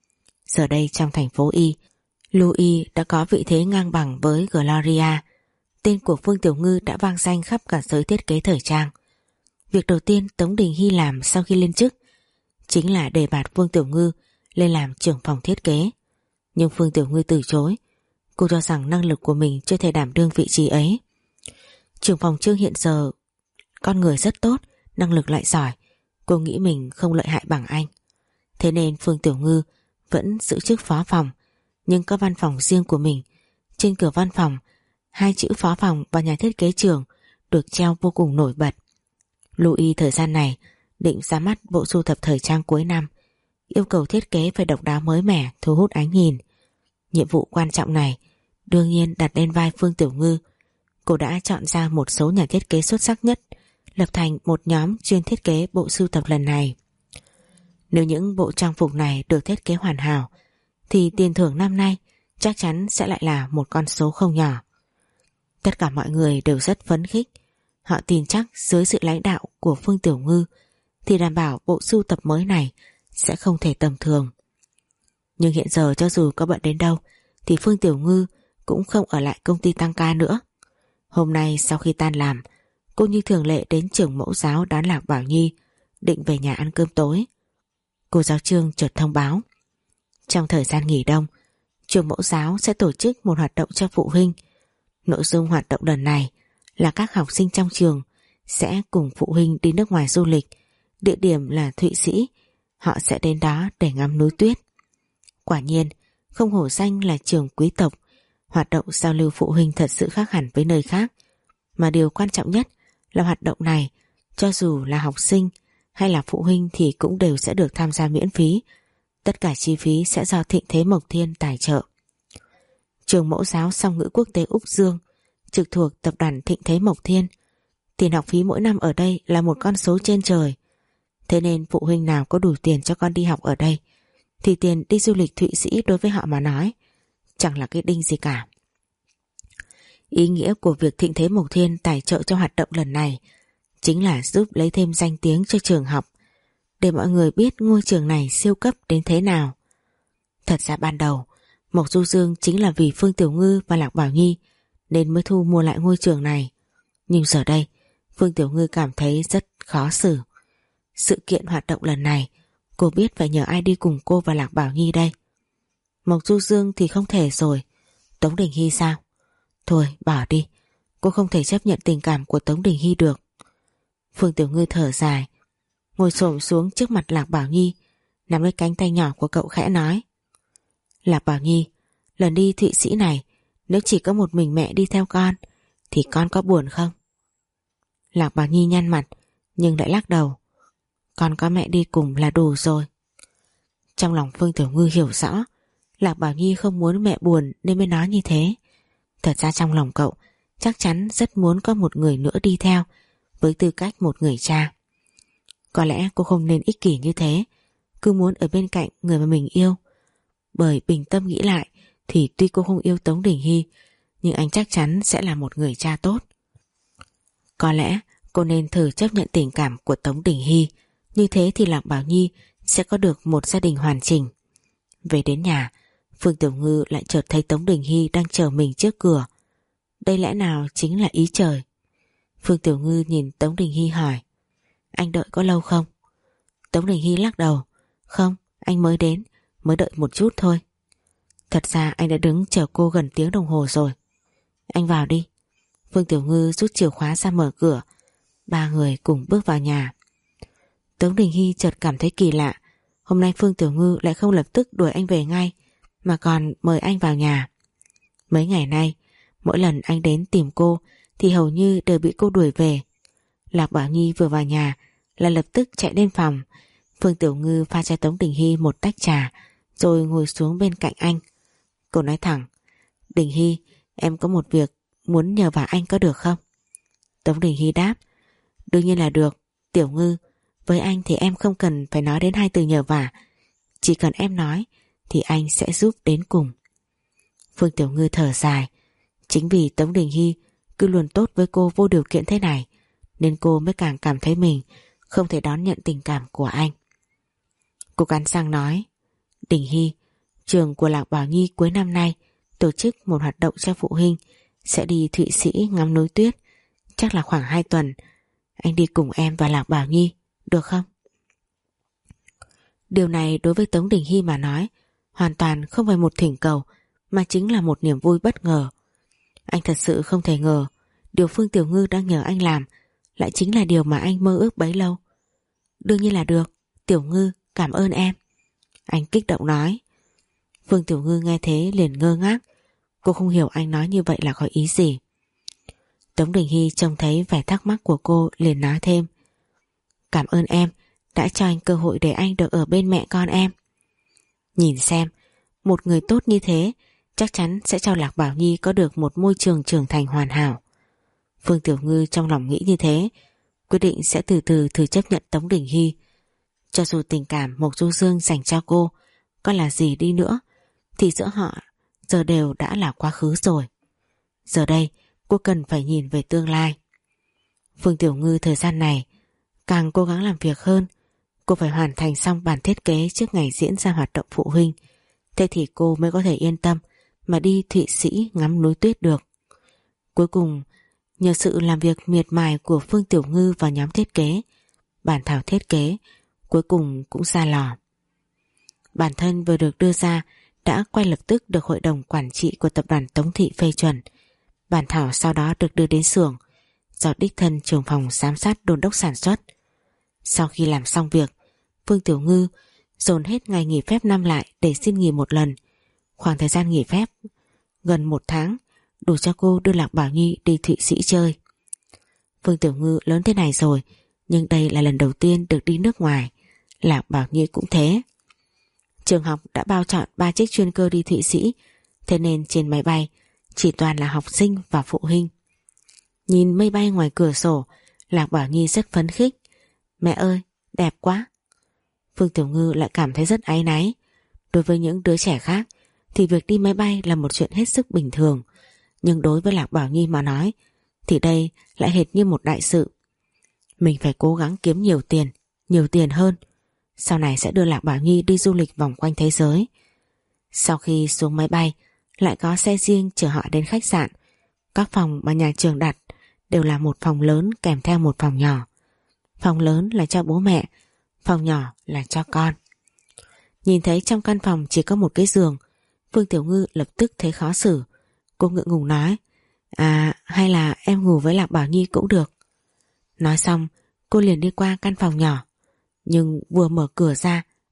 Giờ đây trong thành phố Y, Louis đã có vị thế ngang bằng với Gloria. Tên của Phương Tiểu Ngư đã vang danh khắp cả giới thiết kế thời trang. Việc đầu tiên Tống Đình Hy làm sau khi lên chức chính là đề bạt Phương Tiểu Ngư lên làm trưởng phòng thiết kế. Nhưng Phương Tiểu Ngư từ chối. Cô cho rằng năng lực của mình chưa thể đảm đương vị trí ấy. Trưởng phòng Trương hiện giờ con người rất tốt, năng lực lại giỏi. Cô nghĩ mình không lợi hại bằng anh. Thế nên Phương Tiểu Ngư vẫn giữ chức phó phòng, nhưng có văn phòng riêng của mình. Trên cửa văn phòng, hai chữ phó phòng và nhà thiết kế trưởng được treo vô cùng nổi bật. Louis thời gian này định ra mắt bộ sưu tập thời trang cuối năm, yêu cầu thiết kế phải độc đáo mới mẻ, thu hút ánh nhìn. Nhiệm vụ quan trọng này đương nhiên đặt lên vai Phương Tiểu Ngư. Cô đã chọn ra một số nhà thiết kế xuất sắc nhất, lập thành một nhóm chuyên thiết kế bộ sưu tập lần này. Nếu những bộ trang phục này được thiết kế hoàn hảo thì tiền thưởng năm nay chắc chắn sẽ lại là một con số không nhỏ. Tất cả mọi người đều rất phấn khích. Họ tin chắc dưới sự lãnh đạo của Phương Tiểu Ngư thì đảm bảo bộ sưu tập mới này sẽ không thể tầm thường. Nhưng hiện giờ cho dù có bận đến đâu thì Phương Tiểu Ngư cũng không ở lại công ty tăng ca nữa. Hôm nay sau khi tan làm, cô như thường lệ đến trường mẫu giáo đón Lạc Bảo Nhi, định về nhà ăn cơm tối. Cô giáo Trương chợt thông báo, trong thời gian nghỉ đông, trường mẫu giáo sẽ tổ chức một hoạt động cho phụ huynh. Nội dung hoạt động lần này là các học sinh trong trường sẽ cùng phụ huynh đi nước ngoài du lịch, địa điểm là Thụy Sĩ. Họ sẽ đến đó để ngắm núi tuyết. Quả nhiên, không hổ danh là trường quý tộc, hoạt động giao lưu phụ huynh thật sự khác hẳn với nơi khác. Mà điều quan trọng nhất là hoạt động này, cho dù là học sinh hay là phụ huynh thì cũng đều sẽ được tham gia miễn phí. Tất cả chi phí sẽ do Thịnh Thế Mộc Thiên tài trợ. Trường mẫu giáo song ngữ quốc tế Úc Dương trực thuộc tập đoàn Thịnh Thế Mộc Thiên. Tiền học phí mỗi năm ở đây là một con số trên trời. Thế nên phụ huynh nào có đủ tiền cho con đi học ở đây thì tiền đi du lịch Thụy Sĩ đối với họ mà nói chẳng là cái đinh gì cả. Ý nghĩa của việc Thịnh Thế Mộc Thiên tài trợ cho hoạt động lần này chính là giúp lấy thêm danh tiếng cho trường học, để mọi người biết ngôi trường này siêu cấp đến thế nào. Thật ra ban đầu Mộc Du Dương chính là vì Phương Tiểu Ngư và Lạc Bảo Nhi nên mới thu mua lại ngôi trường này. Nhưng giờ đây Phương Tiểu Ngư cảm thấy rất khó xử. Sự kiện hoạt động lần này cô biết phải nhờ ai đi cùng cô và Lạc Bảo Nhi đây. Mộc Du Dương thì không thể rồi. Tống Đình Hy sao? Thôi bỏ đi, cô không thể chấp nhận tình cảm của Tống Đình Hy được. Phương Tiểu Ngư thở dài, ngồi xổm xuống trước mặt Lạc Bảo Nhi, nắm lấy cánh tay nhỏ của cậu khẽ nói: Lạc Bảo Nhi, lần đi Thụy Sĩ này, nếu chỉ có một mình mẹ đi theo con thì con có buồn không? Lạc Bảo Nhi nhăn mặt nhưng lại lắc đầu: Con có mẹ đi cùng là đủ rồi. Trong lòng Phương Tiểu Ngư hiểu rõ Lạc Bảo Nhi không muốn mẹ buồn nên mới nói như thế. Thật ra trong lòng cậu chắc chắn rất muốn có một người nữa đi theo với tư cách một người cha. Có lẽ cô không nên ích kỷ như thế, cứ muốn ở bên cạnh người mà mình yêu. Bởi bình tâm nghĩ lại thì tuy cô không yêu Tống Đình Hy, nhưng anh chắc chắn sẽ là một người cha tốt. Có lẽ cô nên thử chấp nhận tình cảm của Tống Đình Hy, như thế thì Lạc Bảo Nhi sẽ có được một gia đình hoàn chỉnh. Về đến nhà, Phương Tiểu Ngư lại chợt thấy Tống Đình Hy đang chờ mình trước cửa. Đây lẽ nào chính là ý trời? Phương Tiểu Ngư nhìn Tống Đình Hy hỏi: Anh đợi có lâu không? Tống Đình Hy lắc đầu: Không, anh mới đến, mới đợi một chút thôi. Thật ra anh đã đứng chờ cô gần tiếng đồng hồ rồi. Anh vào đi. Phương Tiểu Ngư rút chìa khóa ra mở cửa. Ba người cùng bước vào nhà. Tống Đình Hy chợt cảm thấy kỳ lạ. Hôm nay Phương Tiểu Ngư lại không lập tức đuổi anh về ngay, mà còn mời anh vào nhà. Mấy ngày nay, mỗi lần anh đến tìm cô thì hầu như đều bị cô đuổi về. Lạc Bảo Nhi vừa vào nhà là lập tức chạy lên phòng. Phương Tiểu Ngư pha cho Tống Đình Hy một tách trà rồi ngồi xuống bên cạnh anh. Cô nói thẳng: Đình Hy, em có một việc muốn nhờ vào anh có được không? Tống Đình Hy đáp: Đương nhiên là được. Tiểu Ngư, với anh thì em không cần phải nói đến hai từ nhờ vả. Chỉ cần em nói thì anh sẽ giúp đến cùng. Phương Tiểu Ngư thở dài. Chính vì Tống Đình Hy cứ luôn tốt với cô vô điều kiện thế này nên cô mới càng cảm thấy mình không thể đón nhận tình cảm của anh. Cô cắn răng nói: Đình Hy, trường của Lạc Bảo Nhi cuối năm nay tổ chức một hoạt động cho phụ huynh, sẽ đi Thụy Sĩ ngắm núi tuyết, chắc là khoảng hai tuần. Anh đi cùng em và Lạc Bảo Nhi, được không? Điều này đối với Tống Đình Hy mà nói hoàn toàn không phải một thỉnh cầu, mà chính là một niềm vui bất ngờ. Anh thật sự không thể ngờ điều Phương Tiểu Ngư đang nhờ anh làm lại chính là điều mà anh mơ ước bấy lâu. Đương nhiên là được, Tiểu Ngư, cảm ơn em. Anh kích động nói. Phương Tiểu Ngư nghe thế liền ngơ ngác. Cô không hiểu anh nói như vậy là có ý gì. Tống Đình Hy trông thấy vẻ thắc mắc của cô liền nói thêm: Cảm ơn em đã cho anh cơ hội để anh được ở bên mẹ con em. Nhìn xem, một người tốt như thế chắc chắn sẽ cho Lạc Bảo Nhi có được một môi trường trưởng thành hoàn hảo. Phương Tiểu Ngư trong lòng nghĩ như thế, quyết định sẽ từ từ thử chấp nhận Tống Đình Hy. Cho dù tình cảm Mộc Du Dương dành cho cô có là gì đi nữa thì giữa họ giờ đều đã là quá khứ rồi. Giờ đây cô cần phải nhìn về tương lai. Phương Tiểu Ngư thời gian này càng cố gắng làm việc hơn. Cô phải hoàn thành xong bản thiết kế trước ngày diễn ra hoạt động phụ huynh. Thế thì cô mới có thể yên tâm mà đi Thụy Sĩ ngắm núi tuyết được. Cuối cùng, nhờ sự làm việc miệt mài của Phương Tiểu Ngư và nhóm thiết kế, bản thảo thiết kế cuối cùng cũng ra lò. Bản thân vừa được đưa ra đã quay lập tức được hội đồng quản trị của tập đoàn Tống Thị phê chuẩn. Bản thảo sau đó được đưa đến xưởng do đích thân trưởng phòng giám sát đôn đốc sản xuất. Sau khi làm xong việc, Phương Tiểu Ngư dồn hết ngày nghỉ phép năm lại để xin nghỉ một lần. Khoảng thời gian nghỉ phép gần một tháng đủ cho cô đưa Lạc Bảo Nhi đi Thụy Sĩ chơi. Phương Tiểu Ngư lớn thế này rồi, nhưng đây là lần đầu tiên được đi nước ngoài. Lạc Bảo Nhi cũng thế. Trường học đã bao chọn ba chiếc chuyên cơ đi Thụy Sĩ, thế nên trên máy bay chỉ toàn là học sinh và phụ huynh. Nhìn mây bay ngoài cửa sổ, Lạc Bảo Nhi rất phấn khích. Mẹ ơi, đẹp quá. Phương Tiểu Ngư lại cảm thấy rất áy náy. Đối với những đứa trẻ khác thì việc đi máy bay là một chuyện hết sức bình thường, nhưng đối với Lạc Bảo Nhi mà nói thì đây lại hệt như một đại sự. Mình phải cố gắng kiếm nhiều tiền, nhiều tiền hơn. Sau này sẽ đưa Lạc Bảo Nhi đi du lịch vòng quanh thế giới. Sau khi xuống máy bay, lại có xe riêng chở họ đến khách sạn. Các phòng mà nhà trường đặt đều là một phòng lớn kèm theo một phòng nhỏ. Phòng lớn là cho bố mẹ, phòng nhỏ là cho con. Nhìn thấy trong căn phòng chỉ có một cái giường, Phương Tiểu Ngư lập tức thấy khó xử. Cô ngượng ngùng nói: À, hay là em ngủ với Lạc Bảo Nhi cũng được. Nói xong, cô liền đi qua căn phòng nhỏ. Nhưng vừa mở cửa ra,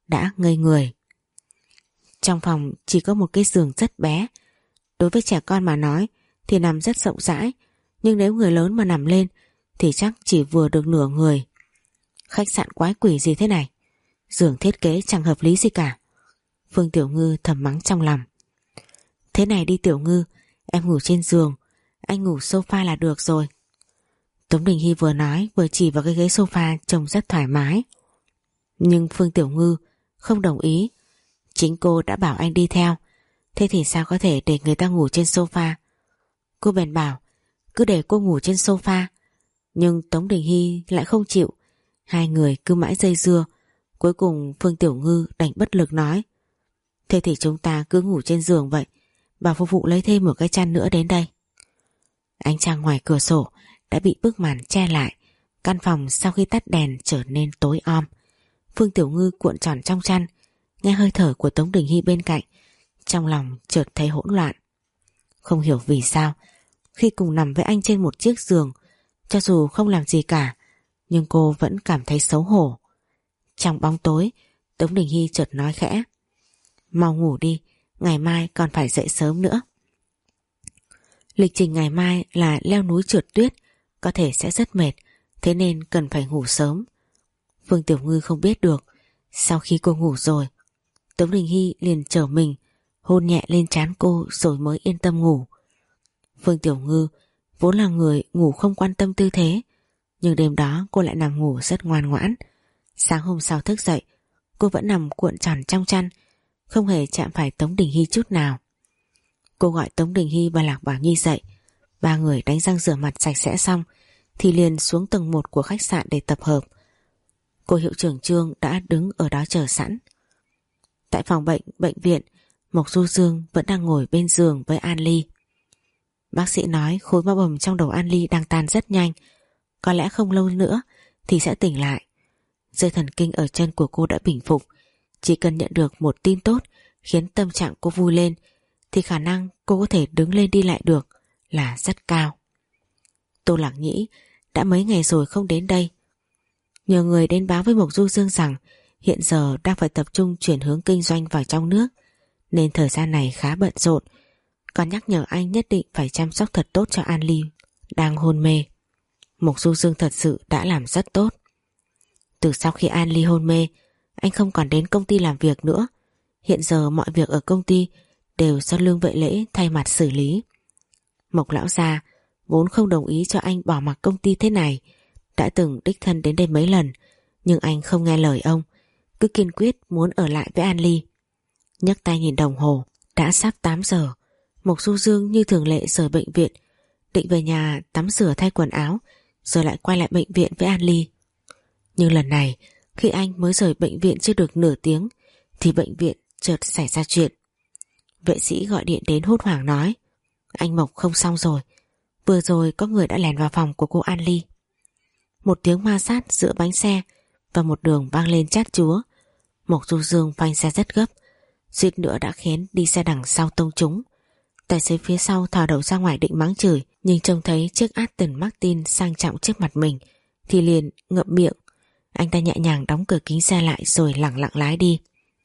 đã ngây người. Trong phòng chỉ có một cái giường rất bé. Đối với trẻ con mà nói thì nằm rất rộng rãi, nhưng nếu người lớn mà nằm lên thì chắc chỉ vừa được nửa người. Khách sạn quái quỷ gì thế này, giường thiết kế chẳng hợp lý gì cả. Phương Tiểu Ngư thầm mắng trong lòng. Thế này đi Tiểu Ngư, em ngủ trên giường, anh ngủ sofa là được rồi. Tống Đình Hy vừa nói vừa chỉ vào cái ghế sofa trông rất thoải mái. Nhưng Phương Tiểu Ngư không đồng ý. Chính cô đã bảo anh đi theo, thế thì sao có thể để người ta ngủ trên sofa. Cô bèn bảo cứ để cô ngủ trên sofa, nhưng Tống Đình Hy lại không chịu. Hai người cứ mãi dây dưa. Cuối cùng Phương Tiểu Ngư đành bất lực nói, thế thì chúng ta cứ ngủ trên giường vậy, bảo phục vụ lấy thêm một cái chăn nữa đến đây. Ánh trăng ngoài cửa sổ đã bị bức màn che lại. Căn phòng sau khi tắt đèn trở nên tối om. Phương Tiểu Ngư cuộn tròn trong chăn, nghe hơi thở của Tống Đình Hy bên cạnh, trong lòng chợt thấy hỗn loạn. Không hiểu vì sao khi cùng nằm với anh trên một chiếc giường, cho dù không làm gì cả, nhưng cô vẫn cảm thấy xấu hổ. Trong bóng tối, Tống Đình Hy chợt nói khẽ, mau ngủ đi, ngày mai còn phải dậy sớm nữa. Lịch trình ngày mai là leo núi trượt tuyết, có thể sẽ rất mệt, thế nên cần phải ngủ sớm. Phương Tiểu Ngư không biết được, sau khi cô ngủ rồi, Tống Đình Hy liền trở mình, hôn nhẹ lên trán cô rồi mới yên tâm ngủ. Phương Tiểu Ngư vốn là người ngủ không quan tâm tư thế, nhưng đêm đó cô lại nằm ngủ rất ngoan ngoãn. Sáng hôm sau thức dậy, cô vẫn nằm cuộn tròn trong chăn, không hề chạm phải Tống Đình Hy chút nào. Cô gọi Tống Đình Hy và Lạc Bảo Nhi dậy. Ba người đánh răng rửa mặt sạch sẽ xong thì liền xuống tầng một của khách sạn để tập hợp. Cô hiệu trưởng Trương đã đứng ở đó chờ sẵn. Tại phòng bệnh bệnh viện, Mộc Du Dương vẫn đang ngồi bên giường với An Ly. Bác sĩ nói khối bao bầm trong đầu An Ly đang tan rất nhanh, có lẽ không lâu nữa thì sẽ tỉnh lại. Dây thần kinh ở chân của cô đã bình phục, chỉ cần nhận được một tin tốt khiến tâm trạng cô vui lên thì khả năng cô có thể đứng lên đi lại được là rất cao. Tô Lạc Nhĩ đã mấy ngày rồi không đến đây. Nhờ người đến báo với Mộc Du Dương rằng hiện giờ đang phải tập trung chuyển hướng kinh doanh vào trong nước, nên thời gian này khá bận rộn. Còn nhắc nhở anh nhất định phải chăm sóc thật tốt cho An Ly đang hôn mê. Mộc Du Dương thật sự đã làm rất tốt. Từ sau khi An Ly hôn mê, anh không còn đến công ty làm việc nữa. Hiện giờ mọi việc ở công ty đều do Lương Vệ Lễ thay mặt xử lý. Mộc lão gia vốn không đồng ý cho anh bỏ mặc công ty thế này, đã từng đích thân đến đây mấy lần, nhưng anh không nghe lời ông, cứ kiên quyết muốn ở lại với An Ly. Nhấc tay nhìn đồng hồ, đã sắp tám giờ. Mộc Du Dương như thường lệ rời bệnh viện, định về nhà tắm rửa thay quần áo, rồi lại quay lại bệnh viện với An Ly. Nhưng lần này, khi anh mới rời bệnh viện chưa được nửa tiếng, thì bệnh viện chợt xảy ra chuyện. Vệ sĩ gọi điện đến hốt hoảng nói, anh Mộc không xong rồi, vừa rồi có người đã lèn vào phòng của cô An Ly. Một tiếng ma sát giữa bánh xe và một đường vang lên chát chúa. Mộc Du Dương phanh xe rất gấp, suýt nữa đã khiến đi xe đằng sau tông trúng. Tài xế phía sau thò đầu ra ngoài định mắng chửi, nhưng trông thấy chiếc Aston Martin sang trọng trước mặt mình thì liền ngậm miệng. Anh ta nhẹ nhàng đóng cửa kính xe lại rồi lẳng lặng lái đi.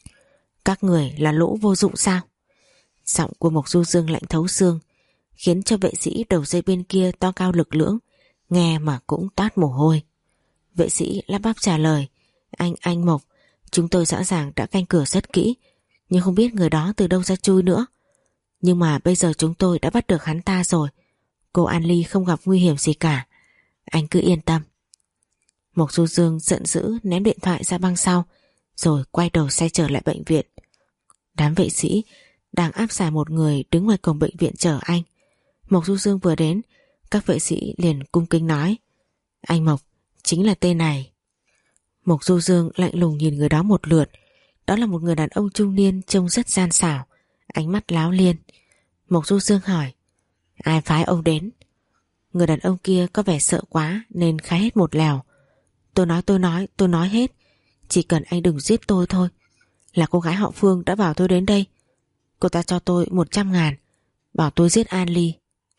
Các người là lũ vô dụng sao? Giọng của Mộc Du Dương lạnh thấu xương, khiến cho vệ sĩ đầu dây bên kia to cao lực lưỡng nghe mà cũng toát mồ hôi. Vệ sĩ lắp bắp trả lời, Anh, anh Mộc, chúng tôi rõ ràng đã canh cửa rất kỹ, nhưng không biết người đó từ đâu ra chui nữa. Nhưng mà bây giờ chúng tôi đã bắt được hắn ta rồi. Cô An Ly không gặp nguy hiểm gì cả, anh cứ yên tâm. Mộc Du Dương giận dữ ném điện thoại ra băng sau, rồi quay đầu xe trở lại bệnh viện. Đám vệ sĩ đang áp giải một người đứng ngoài cổng bệnh viện chờ anh. Mộc Du Dương vừa đến, các vệ sĩ liền cung kính nói, anh Mộc chính là tên này. Mộc Du Dương lạnh lùng nhìn người đó một lượt. Đó là một người đàn ông trung niên trông rất gian xảo, ánh mắt láo liên. Mộc Du Dương hỏi, ai phái ông đến? Người đàn ông kia có vẻ sợ quá nên khai hết một lèo. Tôi nói tôi nói tôi nói hết, chỉ cần anh đừng giết tôi thôi. Là cô gái họ Phương đã bảo tôi đến đây. Cô ta cho tôi một trăm ngàn, bảo tôi giết An Ly.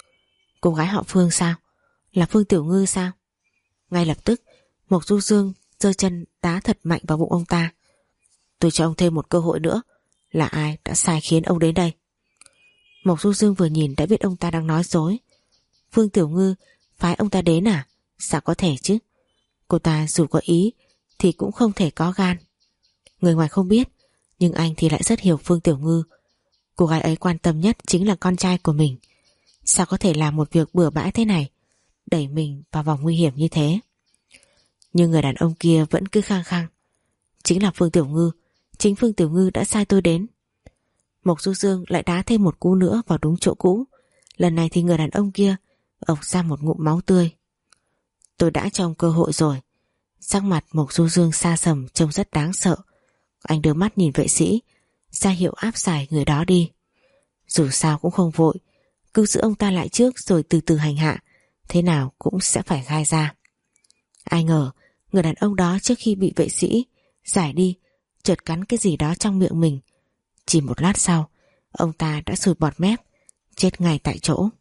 Cô gái họ Phương sao? Là Phương Tiểu Ngư sao? Ngay lập tức Mộc Du Dương giơ chân đá thật mạnh vào bụng ông ta. Tôi cho ông thêm một cơ hội nữa. Là ai đã sai khiến ông đến đây? Mộc Du Dương vừa nhìn đã biết ông ta đang nói dối. Phương Tiểu Ngư phái ông ta đến à? Sao có thể chứ? Cô ta dù có ý thì cũng không thể có gan. Người ngoài không biết, nhưng anh thì lại rất hiểu Phương Tiểu Ngư. Cô gái ấy quan tâm nhất chính là con trai của mình. Sao có thể làm một việc bừa bãi thế này, đẩy mình vào vòng nguy hiểm như thế? Nhưng người đàn ông kia vẫn cứ khăng khăng. Chính là Phương Tiểu Ngư, chính Phương Tiểu Ngư đã sai tôi đến. Mộc Du Dương lại đá thêm một cú nữa vào đúng chỗ cũ. Lần này thì người đàn ông kia ộc ra một ngụm máu tươi. Tôi đã cho ông cơ hội rồi. Sắc mặt Mộc Du Dương xa sầm trông rất đáng sợ. Anh đưa mắt nhìn vệ sĩ, ra hiệu áp giải người đó đi. Dù sao cũng không vội, cứ giữ ông ta lại trước rồi từ từ hành hạ, thế nào cũng sẽ phải khai ra. Ai ngờ người đàn ông đó trước khi bị vệ sĩ giải đi chợt cắn cái gì đó trong miệng mình. Chỉ một lát sau, ông ta đã sùi bọt mép, chết ngay tại chỗ.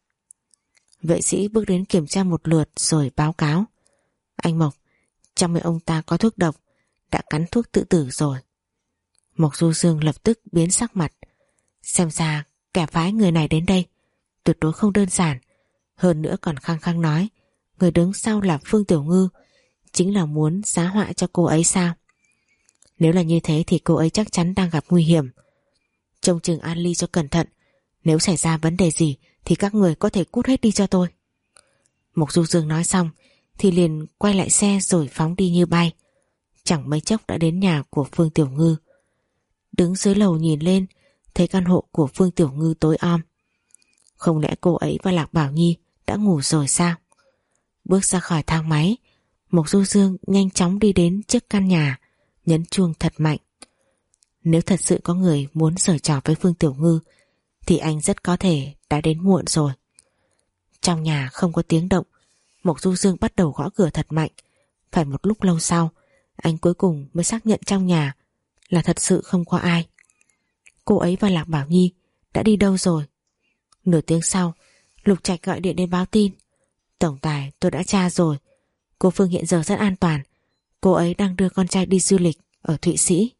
Vệ sĩ bước đến kiểm tra một lượt rồi báo cáo. Anh Mộc, trong miệng ông ta có thuốc độc, đã cắn thuốc tự tử rồi. Mộc Du Dương lập tức biến sắc mặt. Xem ra kẻ phái người này đến đây tuyệt đối không đơn giản. Hơn nữa còn khăng khăng nói người đứng sau là Phương Tiểu Ngư, chính là muốn giá họa cho cô ấy sao? Nếu là như thế thì cô ấy chắc chắn đang gặp nguy hiểm. Trông chừng An Ly cho cẩn thận, nếu xảy ra vấn đề gì thì các người có thể cút hết đi cho tôi. Mộc Du Dương nói xong thì liền quay lại xe rồi phóng đi như bay. Chẳng mấy chốc đã đến nhà của Phương Tiểu Ngư. Đứng dưới lầu nhìn lên, thấy căn hộ của Phương Tiểu Ngư tối om. Không lẽ cô ấy và Lạc Bảo Nhi đã ngủ rồi sao? Bước ra khỏi thang máy, Mộc Du Dương nhanh chóng đi đến trước căn nhà, nhấn chuông thật mạnh. Nếu thật sự có người muốn giở trò với Phương Tiểu Ngư thì anh rất có thể đã đến muộn rồi. Trong nhà không có tiếng động, Mộc Du Dương bắt đầu gõ cửa thật mạnh. Phải một lúc lâu sau, anh cuối cùng mới xác nhận trong nhà là thật sự không có ai. Cô ấy và Lạc Bảo Nhi đã đi đâu rồi? Nửa tiếng sau, Lục Trạch gọi điện đến báo tin. Tổng tài, tôi đã tra rồi. Cô Phương hiện giờ rất an toàn. Cô ấy đang đưa con trai đi du lịch ở Thụy Sĩ.